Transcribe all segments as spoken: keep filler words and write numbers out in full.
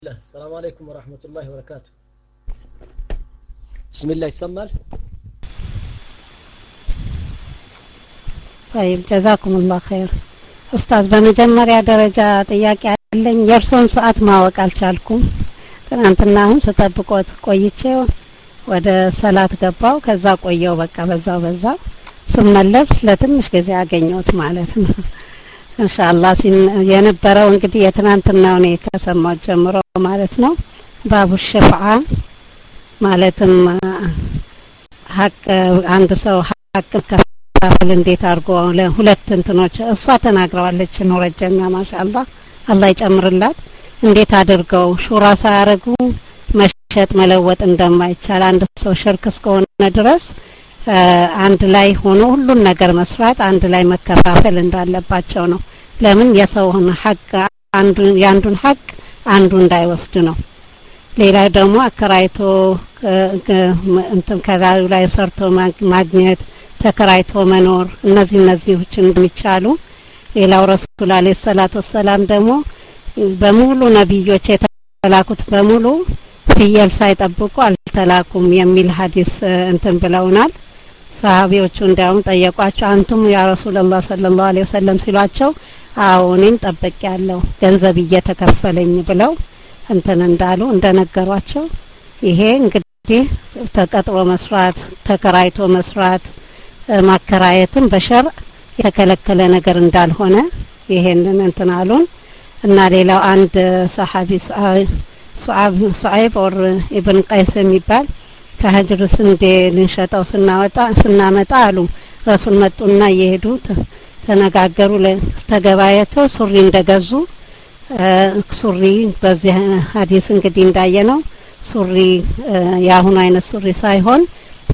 السلام عليكم ورحمة الله وبركاته. بسم الله يسمال. طيب جزاكم الله خير. أستاذ በመጀመሪያ ደረጃ ጥያቄ አለኝ። የርሶን ሰዓት ማወቅ አልቻልኩም። ትናንትና አሁን ስጠብቆት ቆይቼ ወደ ሰላት ገባው። ከዛ ቆየው በቃ በዛው በዛው ስመለስ ለትንሽ ጊዜ አገኘሁት ማለት ነው። ኢንሻአላህ የነበረው እንግዲህ የትናንትናው ነው ከሰማው ጀምሮ ማለት ነው። ባቡ ሸፍዓ ማለትም ሐቅ አንድ ሰው ሐቅ ከፋፈል እንዴት አድርጎ ለሁለት እንትኖች እሷ ተናግረዋለች ኑረጀና ማሻአላህ አላህ ይጨምርላት እንዴት አድርገው ሹራ ሳያረጉ መሸጥ መለወጥ እንደማይቻል አንድ ሰው ሽርክ እስከሆነ ድረስ አንድ ላይ ሆኖ ሁሉን ነገር መስራት አንድ ላይ መከፋፈል እንዳለባቸው ነው። ለምን የሰውን ሐቅ አንዱ ያንዱን ሐቅ አንዱ እንዳይወስድ ነው። ሌላ ደግሞ አከራይቶ እንትን ከላዩ ላይ ሰርቶ ማግኘት ተከራይቶ መኖር እነዚህ እነዚህዎችን እንደሚቻሉ ሌላው ረሱል አለይሂ ሰላቱ ወሰላም ደግሞ በሙሉ ነብዮች የተላኩት በሙሉ ፍየል ሳይጠብቁ አልተላኩም የሚል ሐዲስ እንትን ብለውናል። ሰሃቢዎቹ እንዳውም ጠየቋቸው አንቱም ያ ረሱላህ ሰለላሁ ዐለይሂ ወሰለም ሲሏቸው አዎ እኔም ጠብቄያለሁ ገንዘብ እየተከፈለኝ ብለው እንትን እንዳሉ እንደነገሯቸው ይሄ እንግዲህ ተቀጥሮ መስራት ተከራይቶ መስራት ማከራየትም በሸርዕ የተከለከለ ነገር እንዳልሆነ ይሄንን እንትን አሉን እና ሌላው አንድ ሰሃቢ ሱዓብ ሱዓይብ ኦር ኢብን ቀይስ የሚባል ከሀጅር ስንዴ ልንሸጠው ስናወጣ ስናመጣ አሉ ረሱል መጡና እየሄዱት ተነጋገሩ ለተገባየተው ሱሪ እንደገዙ ሱሪ በዚህ ሐዲስ እንግዲህ እንዳየነው ሱሪ ያሁን አይነት ሱሪ ሳይሆን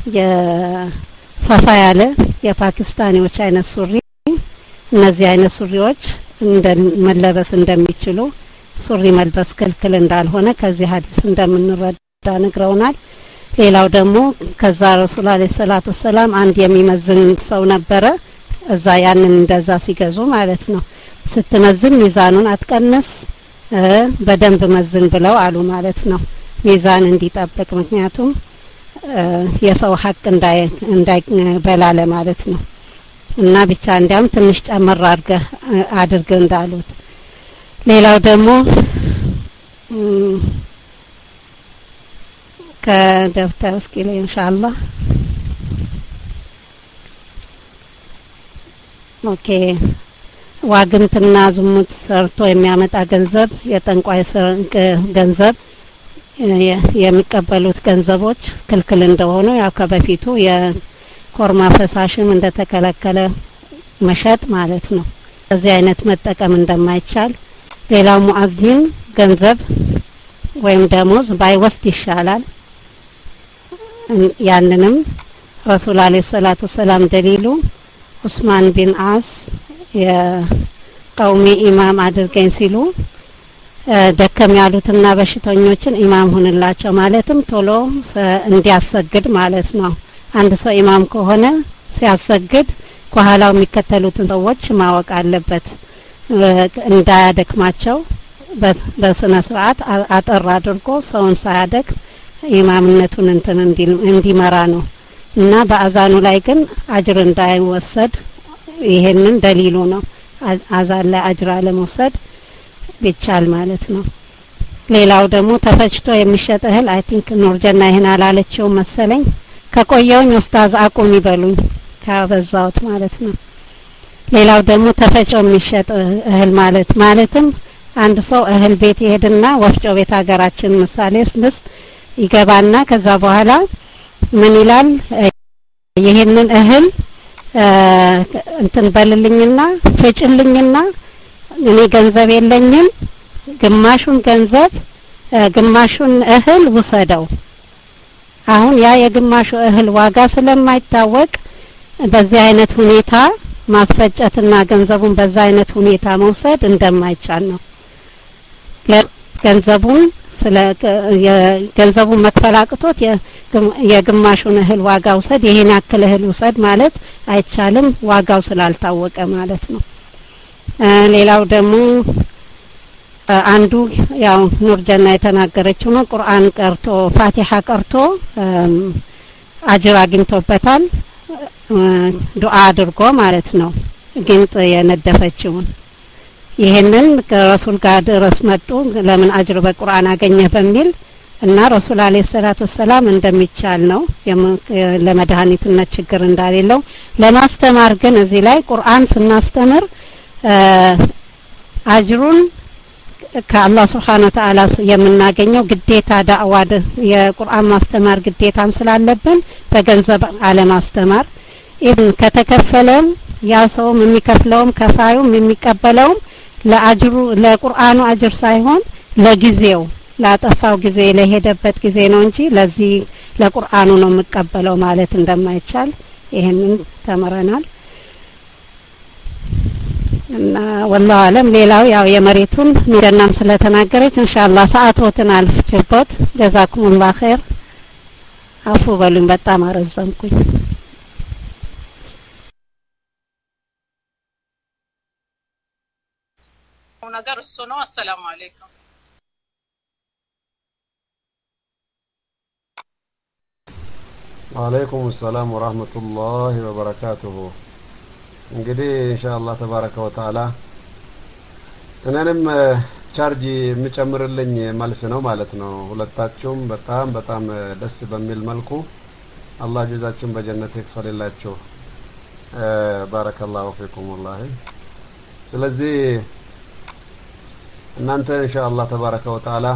የሰፋ ያለ የፓኪስታኒዎች አይነት ሱሪ እነዚህ አይነት ሱሪዎች እንደ መለበስ እንደሚችሉ ሱሪ መልበስ ክልክል እንዳልሆነ ከዚህ ሐዲስ እንደምንረዳ ነግረውናል። ሌላው ደግሞ ከዛ ረሱል አለይሂ ሰላቱ ሰላም አንድ የሚመዝን ሰው ነበረ እዛ ያንን እንደዛ ሲገዙ ማለት ነው ስትመዝን ሚዛኑን አትቀንስ በደንብ መዝን ብለው አሉ ማለት ነው ሚዛን እንዲጠብቅ ምክንያቱም የሰው ሐቅ እንዳይ እንዳይበላለ ማለት ነው እና ብቻ እንዲያም ትንሽ ጨመር አድርገ አድርገ እንዳሉት ሌላው ደግሞ ከደፍተር እስኪል ኢንሻአላህ ኦኬ ዋግንትና ዝሙት ሰርቶ የሚያመጣ ገንዘብ የጠንቋይ ገንዘብ የሚቀበሉት ገንዘቦች ክልክል እንደሆነ ያው ከበፊቱ የኮርማ ፈሳሽም እንደተከለከለ መሸጥ ማለት ነው እዚህ አይነት መጠቀም እንደማይቻል ሌላው ሙአዚን ገንዘብ ወይም ደሞዝ ባይወስድ ይሻላል ያንንም ረሱል አለይሂ ሰላቱ ሰላም ደሊሉ ዑስማን ቢን አስ የቀውሚ ኢማም አድርገኝ ሲሉ ደከም ያሉትና በሽተኞችን ኢማም ሆነላቸው ማለትም ቶሎ እንዲያሰግድ ማለት ነው አንድ ሰው ኢማም ከሆነ ሲያሰግድ ከኋላው የሚከተሉትን ሰዎች ማወቅ አለበት እንዳያደክማቸው በስነ ስርዓት አጠር አድርጎ ሰውን ሳያደክ ኢማምነቱን እንትን እንዲመራ ነው እና በአዛኑ ላይ ግን አጅር እንዳይወሰድ ይሄንን ደሊሉ ነው አዛን ላይ አጅር አለመውሰድ ቢቻል ማለት ነው ሌላው ደግሞ ተፈጭቶ የሚሸጥ እህል አይ ቲንክ ኑርጀና ይሄን አላለችው መሰለኝ ከቆየውኝ ኡስታዝ አቁም ይበሉኝ ካበዛውት ማለት ነው ሌላው ደግሞ ተፈጭቶ የሚሸጥ እህል ማለት ማለትም አንድ ሰው እህል ቤት ይሄድና ወፍጮ ቤት ሀገራችን ምሳሌ ስንስ ይገባና ከዛ በኋላ ምን ይላል ይሄንን እህል እንትን በልልኝና ፈጭልኝና እኔ ገንዘብ የለኝም ግማሹን ገንዘብ ግማሹን እህል ውሰደው አሁን ያ የግማሹ እህል ዋጋ ስለማይታወቅ በዚህ አይነት ሁኔታ ማስፈጨትና ገንዘቡን በዛ አይነት ሁኔታ መውሰድ እንደማይቻል ነው ለገንዘቡን ስለ የገንዘቡን መክፈል አቅቶት የግማሹን እህል ዋጋ ውሰድ ይሄን ያክል እህል ውሰድ ማለት አይቻልም ዋጋው ስላልታወቀ ማለት ነው ሌላው ደግሞ አንዱ ያው ኑር ጀና የተናገረችው ነው ቁርአን ቀርቶ ፋቲሃ ቀርቶ አጅር አግኝቶበታል ዱዓ አድርጎ ማለት ነው ግንጥ የነደፈችውን ይሄንን ከረሱል ጋር ድረስ መጡ ለምን አጅር በቁርአን አገኘ በሚል እና ረሱል አለይሂ ሰላቱ ሰላም እንደሚቻል ነው ለመድኃኒትነት ችግር እንዳሌለው ለማስተማር ግን እዚህ ላይ ቁርአን ስናስተምር አጅሩን ከአላህ Subhanahu Wa Ta'ala የምናገኘው ግዴታ ዳዕዋ የቁርአን ማስተማር ግዴታም ስላለብን በገንዘብ አለማስተማር ኢብን ከተከፈለም ያ ሰውም የሚከፍለውም ከፋዩም የሚቀበለውም ለአጅሩ ለቁርአኑ አጅር ሳይሆን ለጊዜው ላጠፋው ጊዜ ለሄደበት ጊዜ ነው እንጂ ለዚህ ለቁርአኑ ነው መቀበለው ማለት እንደማይቻል ይሄንን ተመረናል እና والله አለም ሌላው ያው የመሬቱን ኑረናም ስለተናገረች ኢንሻአላህ ሰዓቶትን አልፍችበት ጀዛኩሙላህ ኸይር አፉ በሉኝ በጣም አረዘምኩኝ ነገር እሱ ነው አሰላሙ አለይኩም وعليكم السلام ورحمة الله وبركاته እንግዲህ ኢንሻአላህ ተባረከ ወተዓላ እነንም ቻርጅ የሚጨምርልኝ መልስ ነው ማለት ነው ሁለታችሁም በጣም በጣም ደስ በሚል መልኩ አላህ ጀዛችሁን በጀነት ይክፈልላችሁ ባረከላሁ ፊኩም والله ስለዚህ እናንተ ኢንሻአላህ ተባረከ ወተዓላ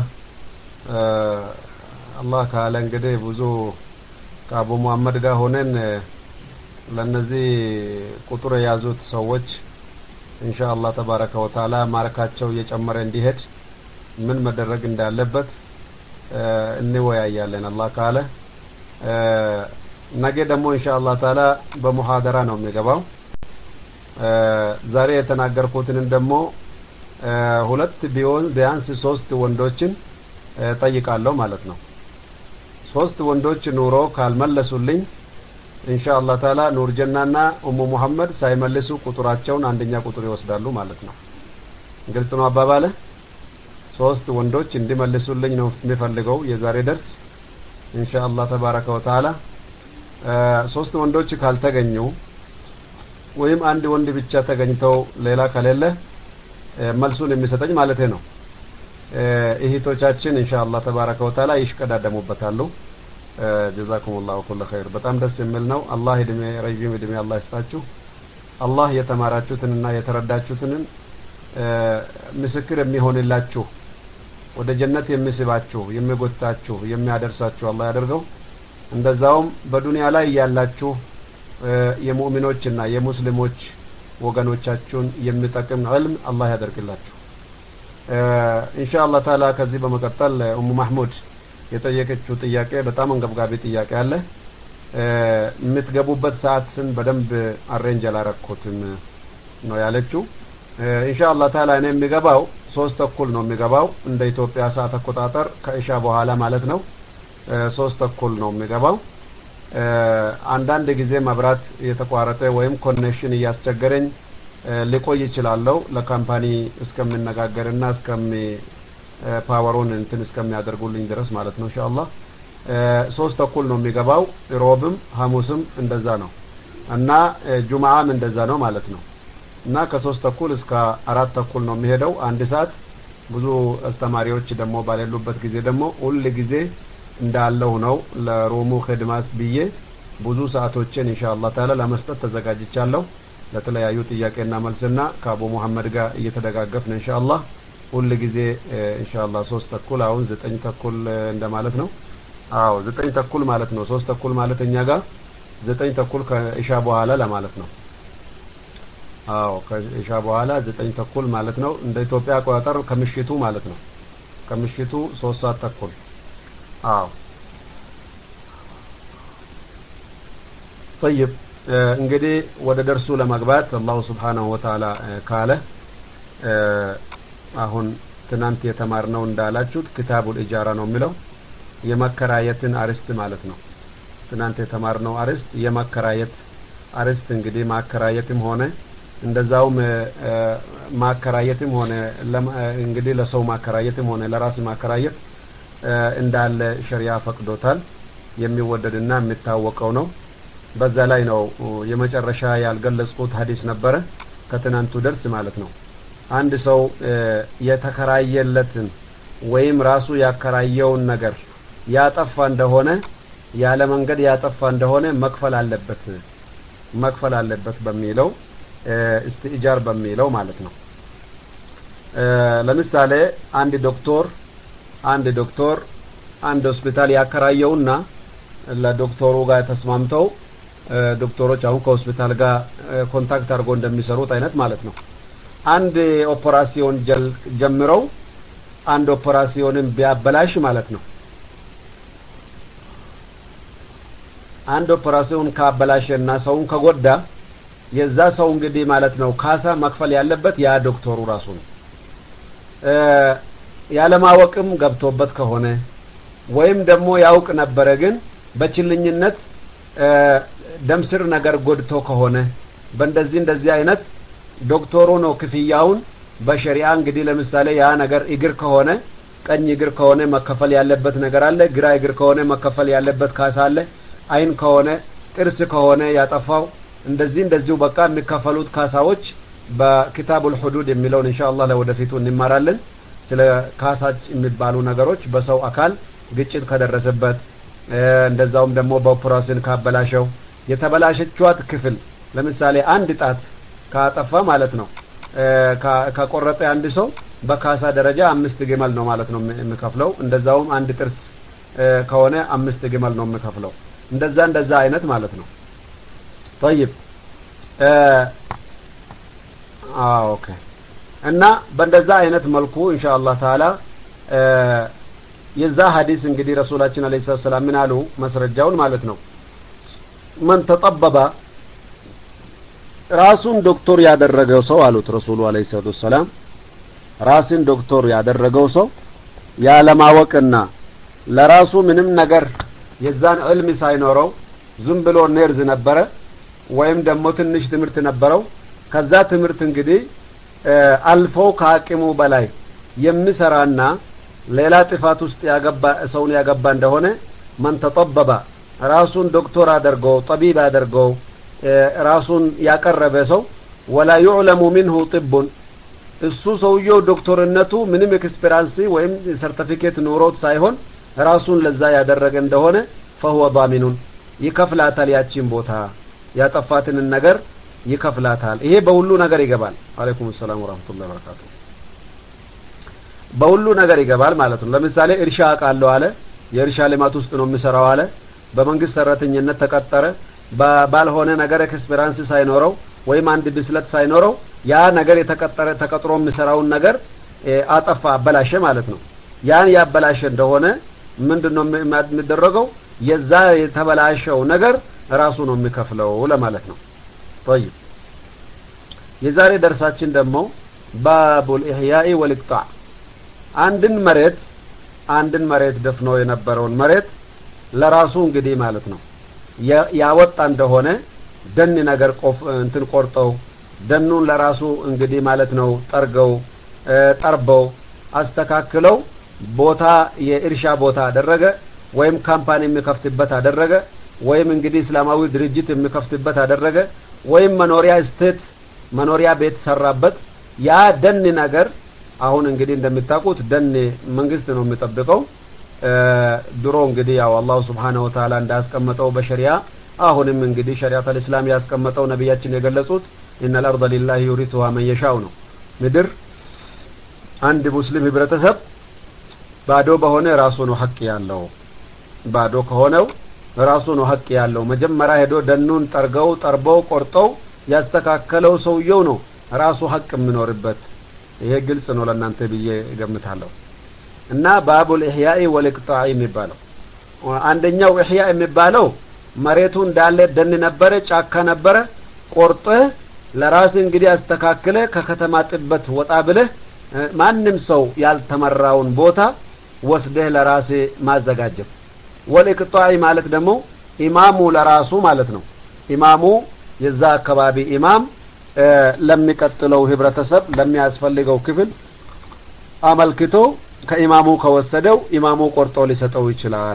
አላህ ካለ እንግዲህ ብዙ ከአቡ መሐመድ ጋር ሆነን ለነዚህ ቁጥር ያዙት ሰዎች ኢንሻአላህ ተባረከ ወተዓላ ማርካቸው እየጨመረ እንዲሄድ ምን መደረግ እንዳለበት እንወያያለን አላህ ካለ ነገ ደግሞ ኢንሻአላህ ተዓላ በሙሐደራ ነው የሚገባው ዛሬ የተናገርኩትን ደግሞ ሁለት ቢሆን ቢያንስ ሶስት ወንዶችን ጠይቃለሁ ማለት ነው ሶስት ወንዶች ኑሮ ካልመለሱልኝ ኢንሻአላህ ተዓላ ኑር ጀናና ኡሙ መሐመድ ሳይመልሱ ቁጥራቸውን አንደኛ ቁጥር ይወስዳሉ ማለት ነው ግልጽ ነው አባባለ ሶስት ወንዶች እንዲመልሱልኝ ነው የሚፈልገው የዛሬ ደርስ ኢንሻአላህ ተባረከ ወተዓላ ሶስት ወንዶች ካልተገኙ ወይም አንድ ወንድ ብቻ ተገኝተው ሌላ ከሌለ መልሱን የሚሰጠኝ ማለት ነው እህቶቻችን ኢንሻአላህ ተባረከ ወተዓላ ይሽቀዳደሙበታሉ ጀዛኩሙላሁ ኩሉ ኸይር በጣም ደስ የሚል ነው አላህ እድሜ ረጅም እድሜ አላህ ይስጣችሁ አላህ የተማራችሁትንና የተረዳችሁትን ምስክር የሚሆንላችሁ ወደ ጀነት የሚስባችሁ የሚጎታችሁ የሚያደርሳችሁ አላህ ያደርገው እንደዛውም በዱንያ ላይ ያላችሁ የሙእሚኖችና የሙስሊሞች ወገኖቻችሁን የሚጠቅም ዒልም አላህ ያደርግላችሁ ኢንሻአላህ ተዓላ ከዚህ በመቀጠል ኡሙ ማህሙድ የጠየቀችው ጥያቄ በጣም አንገብጋቢ ጥያቄ አለ የምትገቡበት ሰዓትን በደንብ አሬንጅ አላረኩትም ነው ያለችው ኢንሻአላህ ተዓላ እኔ የሚገባው ሶስት ተኩል ነው የሚገባው እንደ ኢትዮጵያ ሰዓት አቆጣጠር ከኢሻ በኋላ ማለት ነው ሶስት ተኩል ነው የሚገባው አንዳንድ ጊዜ መብራት የተቋረጠ ወይም ኮኔክሽን እያስቸገረኝ ሊቆይ ይችላልው ለካምፓኒ እስከምነጋገርና እስከሚ ፓወሩን እንትን እስከሚያደርጉልኝ ድረስ ማለት ነው ኢንሻአላህ ሶስት ተኩል ነው የሚገባው ሮብም ሐሙስም እንደዛ ነው እና ጁማዓም እንደዛ ነው ማለት ነው እና ከሶስት ተኩል እስከ አራት ተኩል ነው የሚሄደው አንድ ሰዓት ብዙ አስተማሪዎች ደግሞ ባለሉበት ጊዜ ደግሞ ሁሉ ጊዜ እንዳለው ነው ለሮሙ ኸድማስ ብዬ ብዙ ሰዓቶችን ኢንሻአላህ ተዓላ ለመስጠት ተዘጋጅቻለሁ ለተለያዩ ጥያቄና መልስና ከአቡ መሐመድ ጋር እየተደጋገፍን ኢንሻአላህ ሁሉ ጊዜ ኢንሻአላህ ሶስት ተኩል አሁን ዘጠኝ ተኩል እንደማለት ነው አዎ ዘጠኝ ተኩል ማለት ነው ሶስት ተኩል ማለት እኛ ጋር ዘጠኝ ተኩል ከኢሻ በኋላ ለማለት ነው አዎ ከኢሻ በኋላ ዘጠኝ ተኩል ማለት ነው እንደ ኢትዮጵያ አቆጣጠር ከምሽቱ ማለት ነው ከምሽቱ ሶስት ሰዓት ተኩል አዎ طيب እንግዲህ ወደ ደርሱ ለመግባት አላህ Subhanahu Wa Ta'ala ካለ አሁን ትናንት የተማርነው እንዳላችሁት ክታቡል ኢጃራ ነው የሚለው የመከራየትን አርስት ማለት ነው ትናንት የተማርነው አርስት የመከራየት አርስት እንግዲህ ማከራየትም ሆነ እንደዛውም ማከራየትም ሆነ እንግዲህ ለሰው ማከራየትም ሆነ ለራስ ማከራየት እንዳለ ሸሪዓ ፈቅዶታል የሚወደድና የሚታወቀው ነው በዛ ላይ ነው የመጨረሻ ያልገለጽኩት ሐዲስ ነበረ ከትናንቱ ደርስ ማለት ነው አንድ ሰው የተከራየለትን ወይም ራሱ ያከራየውን ነገር ያጠፋ እንደሆነ ያለ መንገድ ያጠፋ እንደሆነ መክፈል አለበት መክፈል አለበት በሚለው استئجار በሚለው ማለት ነው ለምሳሌ አንድ ዶክተር አንድ ዶክተር አንድ ሆስፒታል ያከራየውና ለዶክተሩ ጋር ተስማምተው ዶክተሮች አሁን ከሆስፒታል ጋር ኮንታክት አድርጎ እንደሚሰሩት አይነት ማለት ነው አንድ ኦፕራሲዮን ጀምረው አንድ ኦፕራሲዮንን ቢያበላሽ ማለት ነው አንድ ኦፕራሲዮን ካበላሸና ሰውን ከጎዳ የዛ ሰው እንግዲህ ማለት ነው ካሳ መክፈል ያለበት ያ ዶክተሩ ራሱ ነው ያለማወቅም ገብቶበት ከሆነ ወይም ደግሞ ያውቅ ነበር ግን በችልኝነት ደምስር ነገር ጎድቶ ከሆነ በእንደዚህ እንደዚህ አይነት ዶክተሩ ነው ክፍያውን በሸሪዓ እንግዲህ ለምሳሌ ያ ነገር እግር ከሆነ ቀኝ እግር ከሆነ መከፈል ያለበት ነገር አለ ግራ እግር ከሆነ መከፈል ያለበት ካሳ አለ አይን ከሆነ ጥርስ ከሆነ ያጠፋው እንደዚህ እንደዚሁ በቃ የሚከፈሉት ካሳዎች በኪታቡል ሁዱድ የሚለውን ኢንሻአላህ ለወደፊቱ እንማራለን ስለ ካሳች የሚባሉ ነገሮች በሰው አካል ግጭት ከደረሰበት እንደዛውም ደግሞ በኦፕራሽን ካበላሸው የተበላሸችዋት ክፍል ለምሳሌ አንድ ጣት ካጠፋ ማለት ነው ከቆረጠ አንድ ሰው በካሳ ደረጃ አምስት ግመል ነው ማለት ነው የሚከፍለው እንደዛውም አንድ ጥርስ ከሆነ አምስት ግመል ነው የሚከፍለው እንደዛ እንደዛ አይነት ማለት ነው طيب اه اوكي እና በእንደዛ አይነት መልኩ ኢንሻአላህ ተዓላ የዛ ሐዲስ እንግዲህ ረሱላችን አለይሂ ሰላም ምን አሉ መስረጃውን ማለት ነው من تطبب ራሱን ዶክተር ያደረገው ሰው አሉት ረሱሉ አለይሂ ሰላም ራስን ዶክተር ያደረገው ሰው ያለማወቅና ለራሱ ምንም ነገር የዛን ዕልም ሳይኖረው ዝም ብሎ ነርዝ ነበረ ወይም ደግሞ ትንሽ ትምርት ነበረው ከዛ ትምርት እንግዲህ አልፎ ከአቅሙ በላይ የሚሰራና ሌላ ጥፋት ውስጥ ያገባ ሰውን ያገባ እንደሆነ من تطبب ራሱን ዶክተር አድርገው ጠቢብ አድርገው ራሱን ያቀረበ ሰው ولا يعلم منه طب እሱ ሰውየው ዶክተርነቱ ምንም ኤክስፒሪያንስ ወይም ሰርቲፊኬት ኖሮት ሳይሆን ራሱን ለዛ ያደረገ እንደሆነ فهو ضامن ይከፍላታል ያቺን ቦታ ያጠፋትን ነገር ይከፍላታል ይሄ በሁሉ ነገር ይገባል አለይኩም ሰላም ወራህመቱላሂ ወበረካቱ በሁሉ ነገር ይገባል ማለት ነው ለምሳሌ እርሻ አቃለው አለ የእርሻ ልማት ውስጥ ነው የሚሰራው አለ በመንግስት ሰራተኝነት ተቀጠረ ባልሆነ ነገር ኤክስፒሪያንስ ሳይኖረው ወይም አንድ ብስለት ሳይኖረው ያ ነገር የተቀጠረ ተቀጥሮ የሚሰራውን ነገር አጠፋ አበላሸ ማለት ነው ያን ያበላሸ እንደሆነ ምንድነው የሚደረገው የዛ የተበላሸው ነገር ራሱ ነው የሚከፍለው ለማለት ነው طيب የዛሬ ደርሳችን ደግሞ ባቡል ኢህያኢ ወልኢቅጣዕ አንድን መሬት አንድን መሬት ደፍኖ የነበረውን መሬት ለራሱ እንግዲህ ማለት ነው ያወጣ እንደሆነ ደን ነገር ቆፍ እንትን ቆርጠው ደኑን ለራሱ እንግዲህ ማለት ነው ጠርገው ጠርበው አስተካክለው ቦታ የእርሻ ቦታ አደረገ ወይም ካምፓኒ የሚከፍትበት አደረገ ወይም እንግዲህ እስላማዊ ድርጅት የሚከፍትበት አደረገ ወይም መኖሪያ ስቴት መኖሪያ ቤት ሰራበት ያ ደን ነገር አሁን እንግዲህ እንደምታውቁት ደን መንግስት ነው የሚጠብቀው ድሮ እንግዲህ ያው አላህ Subhanahu Wa Ta'ala እንዳስቀመጠው በሸሪዓ አሁንም እንግዲህ ሸሪዓተል እስላም ያስቀመጠው ነብያችን የገለጹት ኢነል አርض ሊላሂ ዩሪቱሃ መን የሻው ነው ምድር አንድ ሙስሊም ህብረተሰብ ባዶ በሆነ ራሱ ነው ሐቅ ያለው ባዶ ከሆነው ራሱ ነው ሐቅ ያለው መጀመሪያ ሄዶ ደኑን ጠርገው ጠርበው ቆርጠው ያስተካከለው ሰውየው ነው ራሱ ሐቅ የሚኖርበት ይሄ ግልጽ ነው ለእናንተ ብዬ እገምታለሁ እና ባቡል ኢህያኢ ወልኢቅጣዕ የሚባለው አንደኛው ኢህያ የሚባለው መሬቱ እንዳለ ደን ነበረ ጫካ ነበረ ቆርጠ ለራስ እንግዲህ አስተካክለ ከከተማ ጥበት ወጣ ብለህ ማንንም ሰው ያልተመራውን ቦታ ወስደህ ለራስ ማዘጋጀት ወልኢቅጣዕ ማለት ደግሞ ኢማሙ ለራሱ ማለት ነው ኢማሙ የዛ አካባቢ ኢማም ለሚቀጥለው ህብረተሰብ ለሚያስፈልገው ክፍል አመልክቶ ከኢማሙ ከወሰደው ኢማሙ ቆርጦ ሊሰጠው ይችላል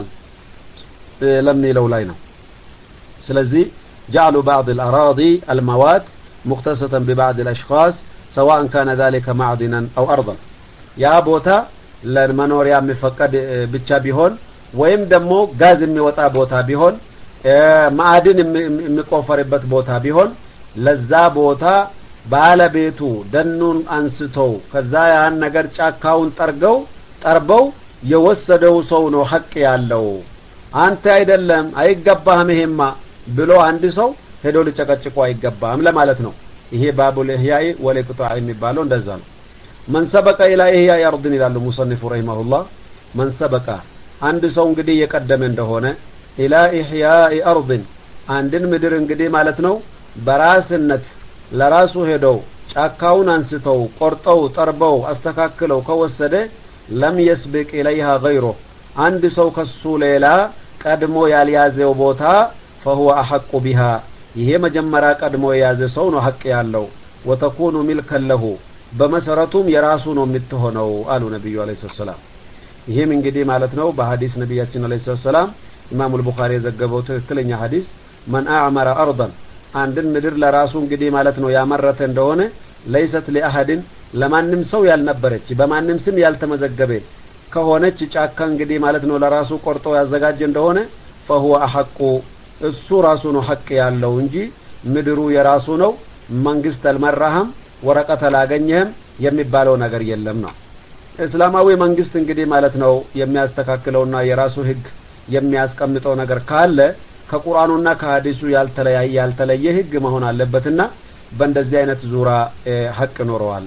ለሚለው ላይ ነው ስለዚህ جعلوا بعض الأراضي المواد مختصة ببعض الأشخاص سواء كان ذلك معدنا أو أرضا يا بوتا للمنوريا مفقد بيتشا بيهون ወይም ደግሞ ጋዝ የሚወጣ ቦታ ቢሆን ማዕድን የሚቆፈርበት ቦታ ቢሆን ለዛ ቦታ ባለቤቱ ደኑን አንስተው ከዛ ያን ነገር ጫካውን ጠርገው ጠርበው የወሰደው ሰው ነው ሐቅ ያለው አንተ አይደለም አይገባህም ይሄማ ብሎ አንድ ሰው ሄዶ ሊጨቀጭቁ አይገባም ለማለት ነው ይሄ ባቡል ኢህያኢ ወለቅጣዕ የሚባለው እንደዛ ነው من سبق الى ኢህያኢ አርድን ይላሉ ሙሰንፉ ረሂመሁላህ من سبق አንድ ሰው እንግዲህ የቀደመ እንደሆነ ኢላ ኢህያኢ አርድን አንድን ምድር እንግዲህ ማለት ነው በራስነት ለራሱ ሄደው ጫካውን አንስተው ቆርጠው ጠርበው አስተካክለው ከወሰደ ለም يسبق اليها غيره አንድ ሰው ከሱ ሌላ ቀድሞ ያልያዘው ቦታ فهو احق بها ይሄ መጀመሪያ ቀድሞ የያዘ ሰው ነው ሐቅ ያለው وتكون ملكا له በመሰረቱም የራሱ ነው የምትሆነው አሉ ነብዩ አለይሂ ሰላም ይሄም እንግዲህ ማለት ነው በሐዲስ ነብያችን አለይሂ ሰላም ኢማሙ አልቡኻሪ የዘገበው ትክክለኛ ሐዲስ من اعمر ارضا አንድን ምድር ለራሱ እንግዲህ ማለት ነው ያመረተ እንደሆነ ليست لاحد ለማንም ሰው ያልነበረች በማንም ስም ያልተመዘገበ ከሆነች ጫካ እንግዲህ ማለት ነው ለራሱ ቆርጦ ያዘጋጀ እንደሆነ فهو احق እሱ ራሱ ነው ሐቅ ያለው እንጂ ምድሩ የራሱ ነው መንግስት አልመራህም ወረቀት አላገኘህም የሚባለው ነገር የለም ነው እስላማዊ መንግስት እንግዲህ ማለት ነው የሚያስተካክለውና የራሱ ህግ የሚያስቀምጠው ነገር ካለ ከቁርአኑና ከሐዲሱ ያልተለያየ ያልተለየ ህግ መሆን አለበትና በእንደዚህ አይነት ዙራ ሐቅ ኖረዋል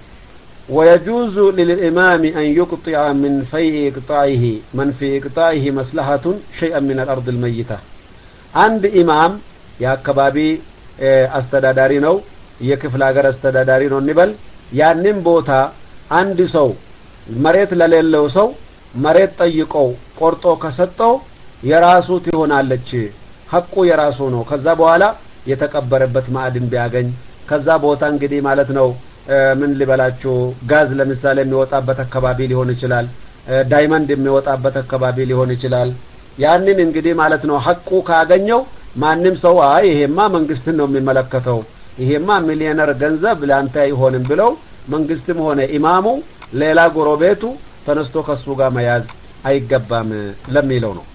ويجوز للإمام أن يقطع من في إقطاعه من في إقطاعه مصلحة شيئا من الأرض الميتة عند إمام يا كبابي استداداري نو የክፍለ ሀገር አስተዳዳሪ ነው እንበል ያንን ቦታ አንድ ሰው መሬት ለሌለው ሰው መሬት ጠይቀው ቆርጦ ከሰጠው የራሱ ትሆናለች ሐቁ የራሱ ነው ከዛ በኋላ የተቀበረበት ማዕድን ቢያገኝ ከዛ ቦታ እንግዲህ ማለት ነው ምን ሊበላችሁ ጋዝ ለምሳሌ የሚወጣበት አካባቢ ሊሆን ይችላል ዳይመንድ የሚወጣበት አካባቢ ሊሆን ይችላል ያንን እንግዲህ ማለት ነው ሐቁ ካገኘው ማንንም ሰው አይ ይሄማ መንግስትን ነው የሚመለከተው ይሄማ ሚሊዮነር ገንዘብ ላንተ አይሆንም ብለው መንግስትም ሆነ ኢማሙ ሌላ ጎረቤቱ ተነስቶ ከሱ ጋር መያዝ አይገባም ለሚለው ነው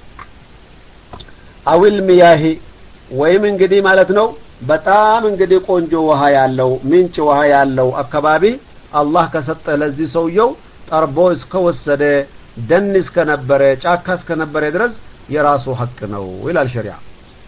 አዊል ሚያሂ ወይም እንግዲህ ማለት ነው በጣም እንግዲህ ቆንጆ ውሃ ያለው ምንጭ ውሃ ያለው አካባቢ አላህ ከሰጠ ለዚህ ሰውየው ጠርቦ እስከወሰደ ደን እስከነበረ ጫካ እስከነበረ ድረስ የራሱ ሐቅ ነው ይላል ሸሪዓ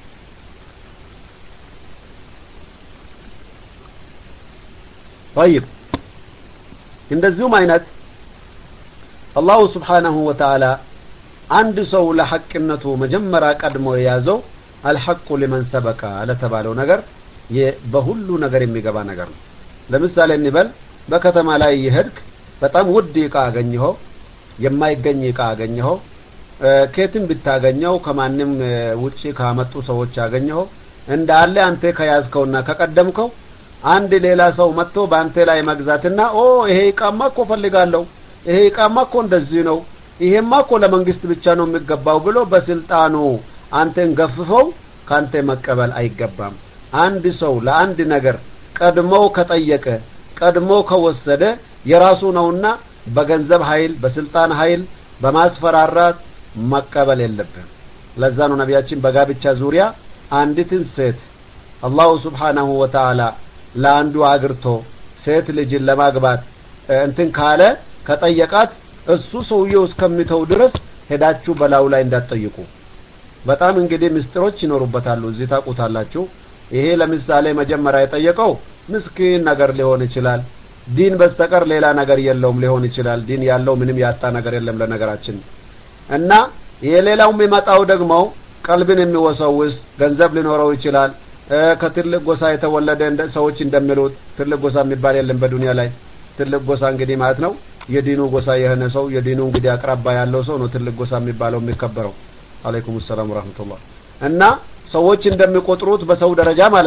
طيب እንደዚሁም አይነት አላሁ ስብሓነሁ ወተዓላ አንድ ሰው ለሐቅነቱ መጀመሪያ ቀድሞ የያዘው አልሐቁ لمن سبق ለተባለው ነገር በሁሉ ነገር የሚገባ ነገር ነው ለምሳሌ እንበል በከተማ ላይ ይሄድክ በጣም ውድ ዕቃ አገኘኸው የማይገኝ ዕቃ አገኘኸው ከየትም ብታገኘው ከማንም ውጪ ካመጡ ሰዎች አገኘኸው እንዳለ አንተ ከያዝከውና ከቀደምከው አንድ ሌላ ሰው መጥቶ ባንተ ላይ መግዛትና ኦ ይሄ ዕቃማ እኮ ፈልጋለሁ ይሄ ዕቃማ እኮ እንደዚህ ነው ይሄማ እኮ ለመንግስት ብቻ ነው የሚገባው ብሎ በስልጣኑ አንተን ገፍፈው ካንተ መቀበል አይገባም አንድ ሰው ለአንድ ነገር ቀድሞ ከጠየቀ ቀድሞ ከወሰደ የራሱ ነውና በገንዘብ ኃይል በስልጣን ኃይል በማስፈራራት መቀበል የለብህም ለዛ ነው ነብያችን በጋብቻ ዙሪያ አንዲትን ሴት አላሁ ስብሓነሁ ወተዓላ ለአንዱ አግርቶ ሴት ልጅን ለማግባት እንትን ካለ ከጠየቃት እሱ ሰውየው እስከሚተው ድረስ ሄዳችሁ በላው ላይ እንዳትጠይቁ በጣም እንግዲህ ምስጥሮች ይኖሩበታል እዚህ ታቁታላችሁ ይሄ ለምሳሌ መጀመሪያ የጠየቀው ምስኪን ነገር ሊሆን ይችላል ዲን በስተቀር ሌላ ነገር የለውም ሊሆን ይችላል ዲን ያለው ምንም ያጣ ነገር የለም ለነገራችን እና የሌላው የሚመጣው ደግሞ ቀልብን የሚወሰውስ ገንዘብ ሊኖረው ይችላል ከትልቅ ጎሳ የተወለደ ሰዎች እንደሚሉት ትልቅ ጎሳ የሚባል የለም በዱንያ ላይ ትልቅ ጎሳ እንግዲህ ማለት ነው የዲኑ ጎሳ የሆነ ሰው የዲኑ እንግዲህ አቅራባ ያለው ሰው ነው ትልቅ ጎሳ የሚባለው የሚከበረው አለይኩም ሰላም ወራህመቱላህ እና ሰዎች እንደሚቆጥሩት በሰው ደረጃ ማለት ነው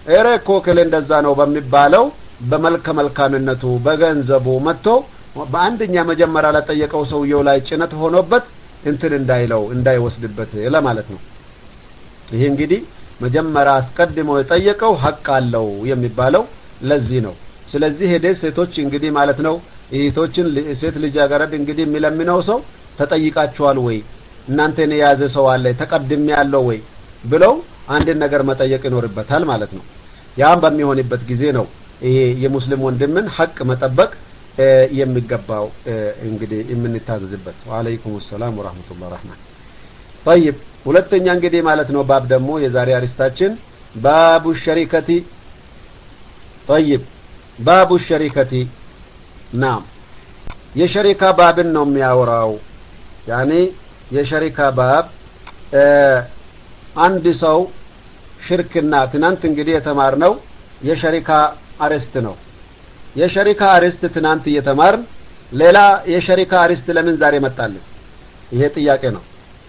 እረኮ ከለ እንደዛ ነው በሚባለው በመልከ መልካምነቱ በገንዘቡ መጥቶ በአንደኛ መጀመሪያ ለጠየቀው ሰውየው ላይ ጭነት ሆኖበት እንትን እንዳይለው እንዳይወስድበት ለማለት ነው። ይሄ እንግዲህ መጀመሪያ አስቀድሞ የጠየቀው ሐቅ አለው የሚባለው ለዚህ ነው። ስለዚህ ሄደ ሴቶች እንግዲህ ማለት ነው እህቶችን ሴት ልጅ አገረድ እንግዲህ የሚለምነው ሰው ተጠይቃቸዋል ወይ እናንተን የያዘ ሰው አለ ተቀድም ያለው ወይ ብለው አንድ ነገር መጠየቅ ይኖርበታል ማለት ነው። ያም በሚሆንበት ጊዜ ነው ይሄ የሙስሊም ወንድምን ሐቅ መጠበቅ የሚገባው እንግዲህ የምንታዘዝበት። ወአለይኩም ሰላም ወራህመቱላሂ ወበረካቱ። طيب ሁለተኛ እንግዲህ ማለት ነው ባብ ደግሞ የዛሬ አሪስታችን ባቡ ሸሪከቲ طيب ባቡ ሸሪከቲ ናም የሸሪካ ባብን ነው የሚያወራው። ያኒ የሸሪካ ባብ አንድ ሰው ሽርክና ትናንት እንግዲህ የተማርነው የሸሪካ አርስት ነው። የሸሪካ አርስት ትናንት እየተማርን ሌላ የሸሪካ አርስት ለምን ዛሬ መጣልን? ይሄ ጥያቄ ነው።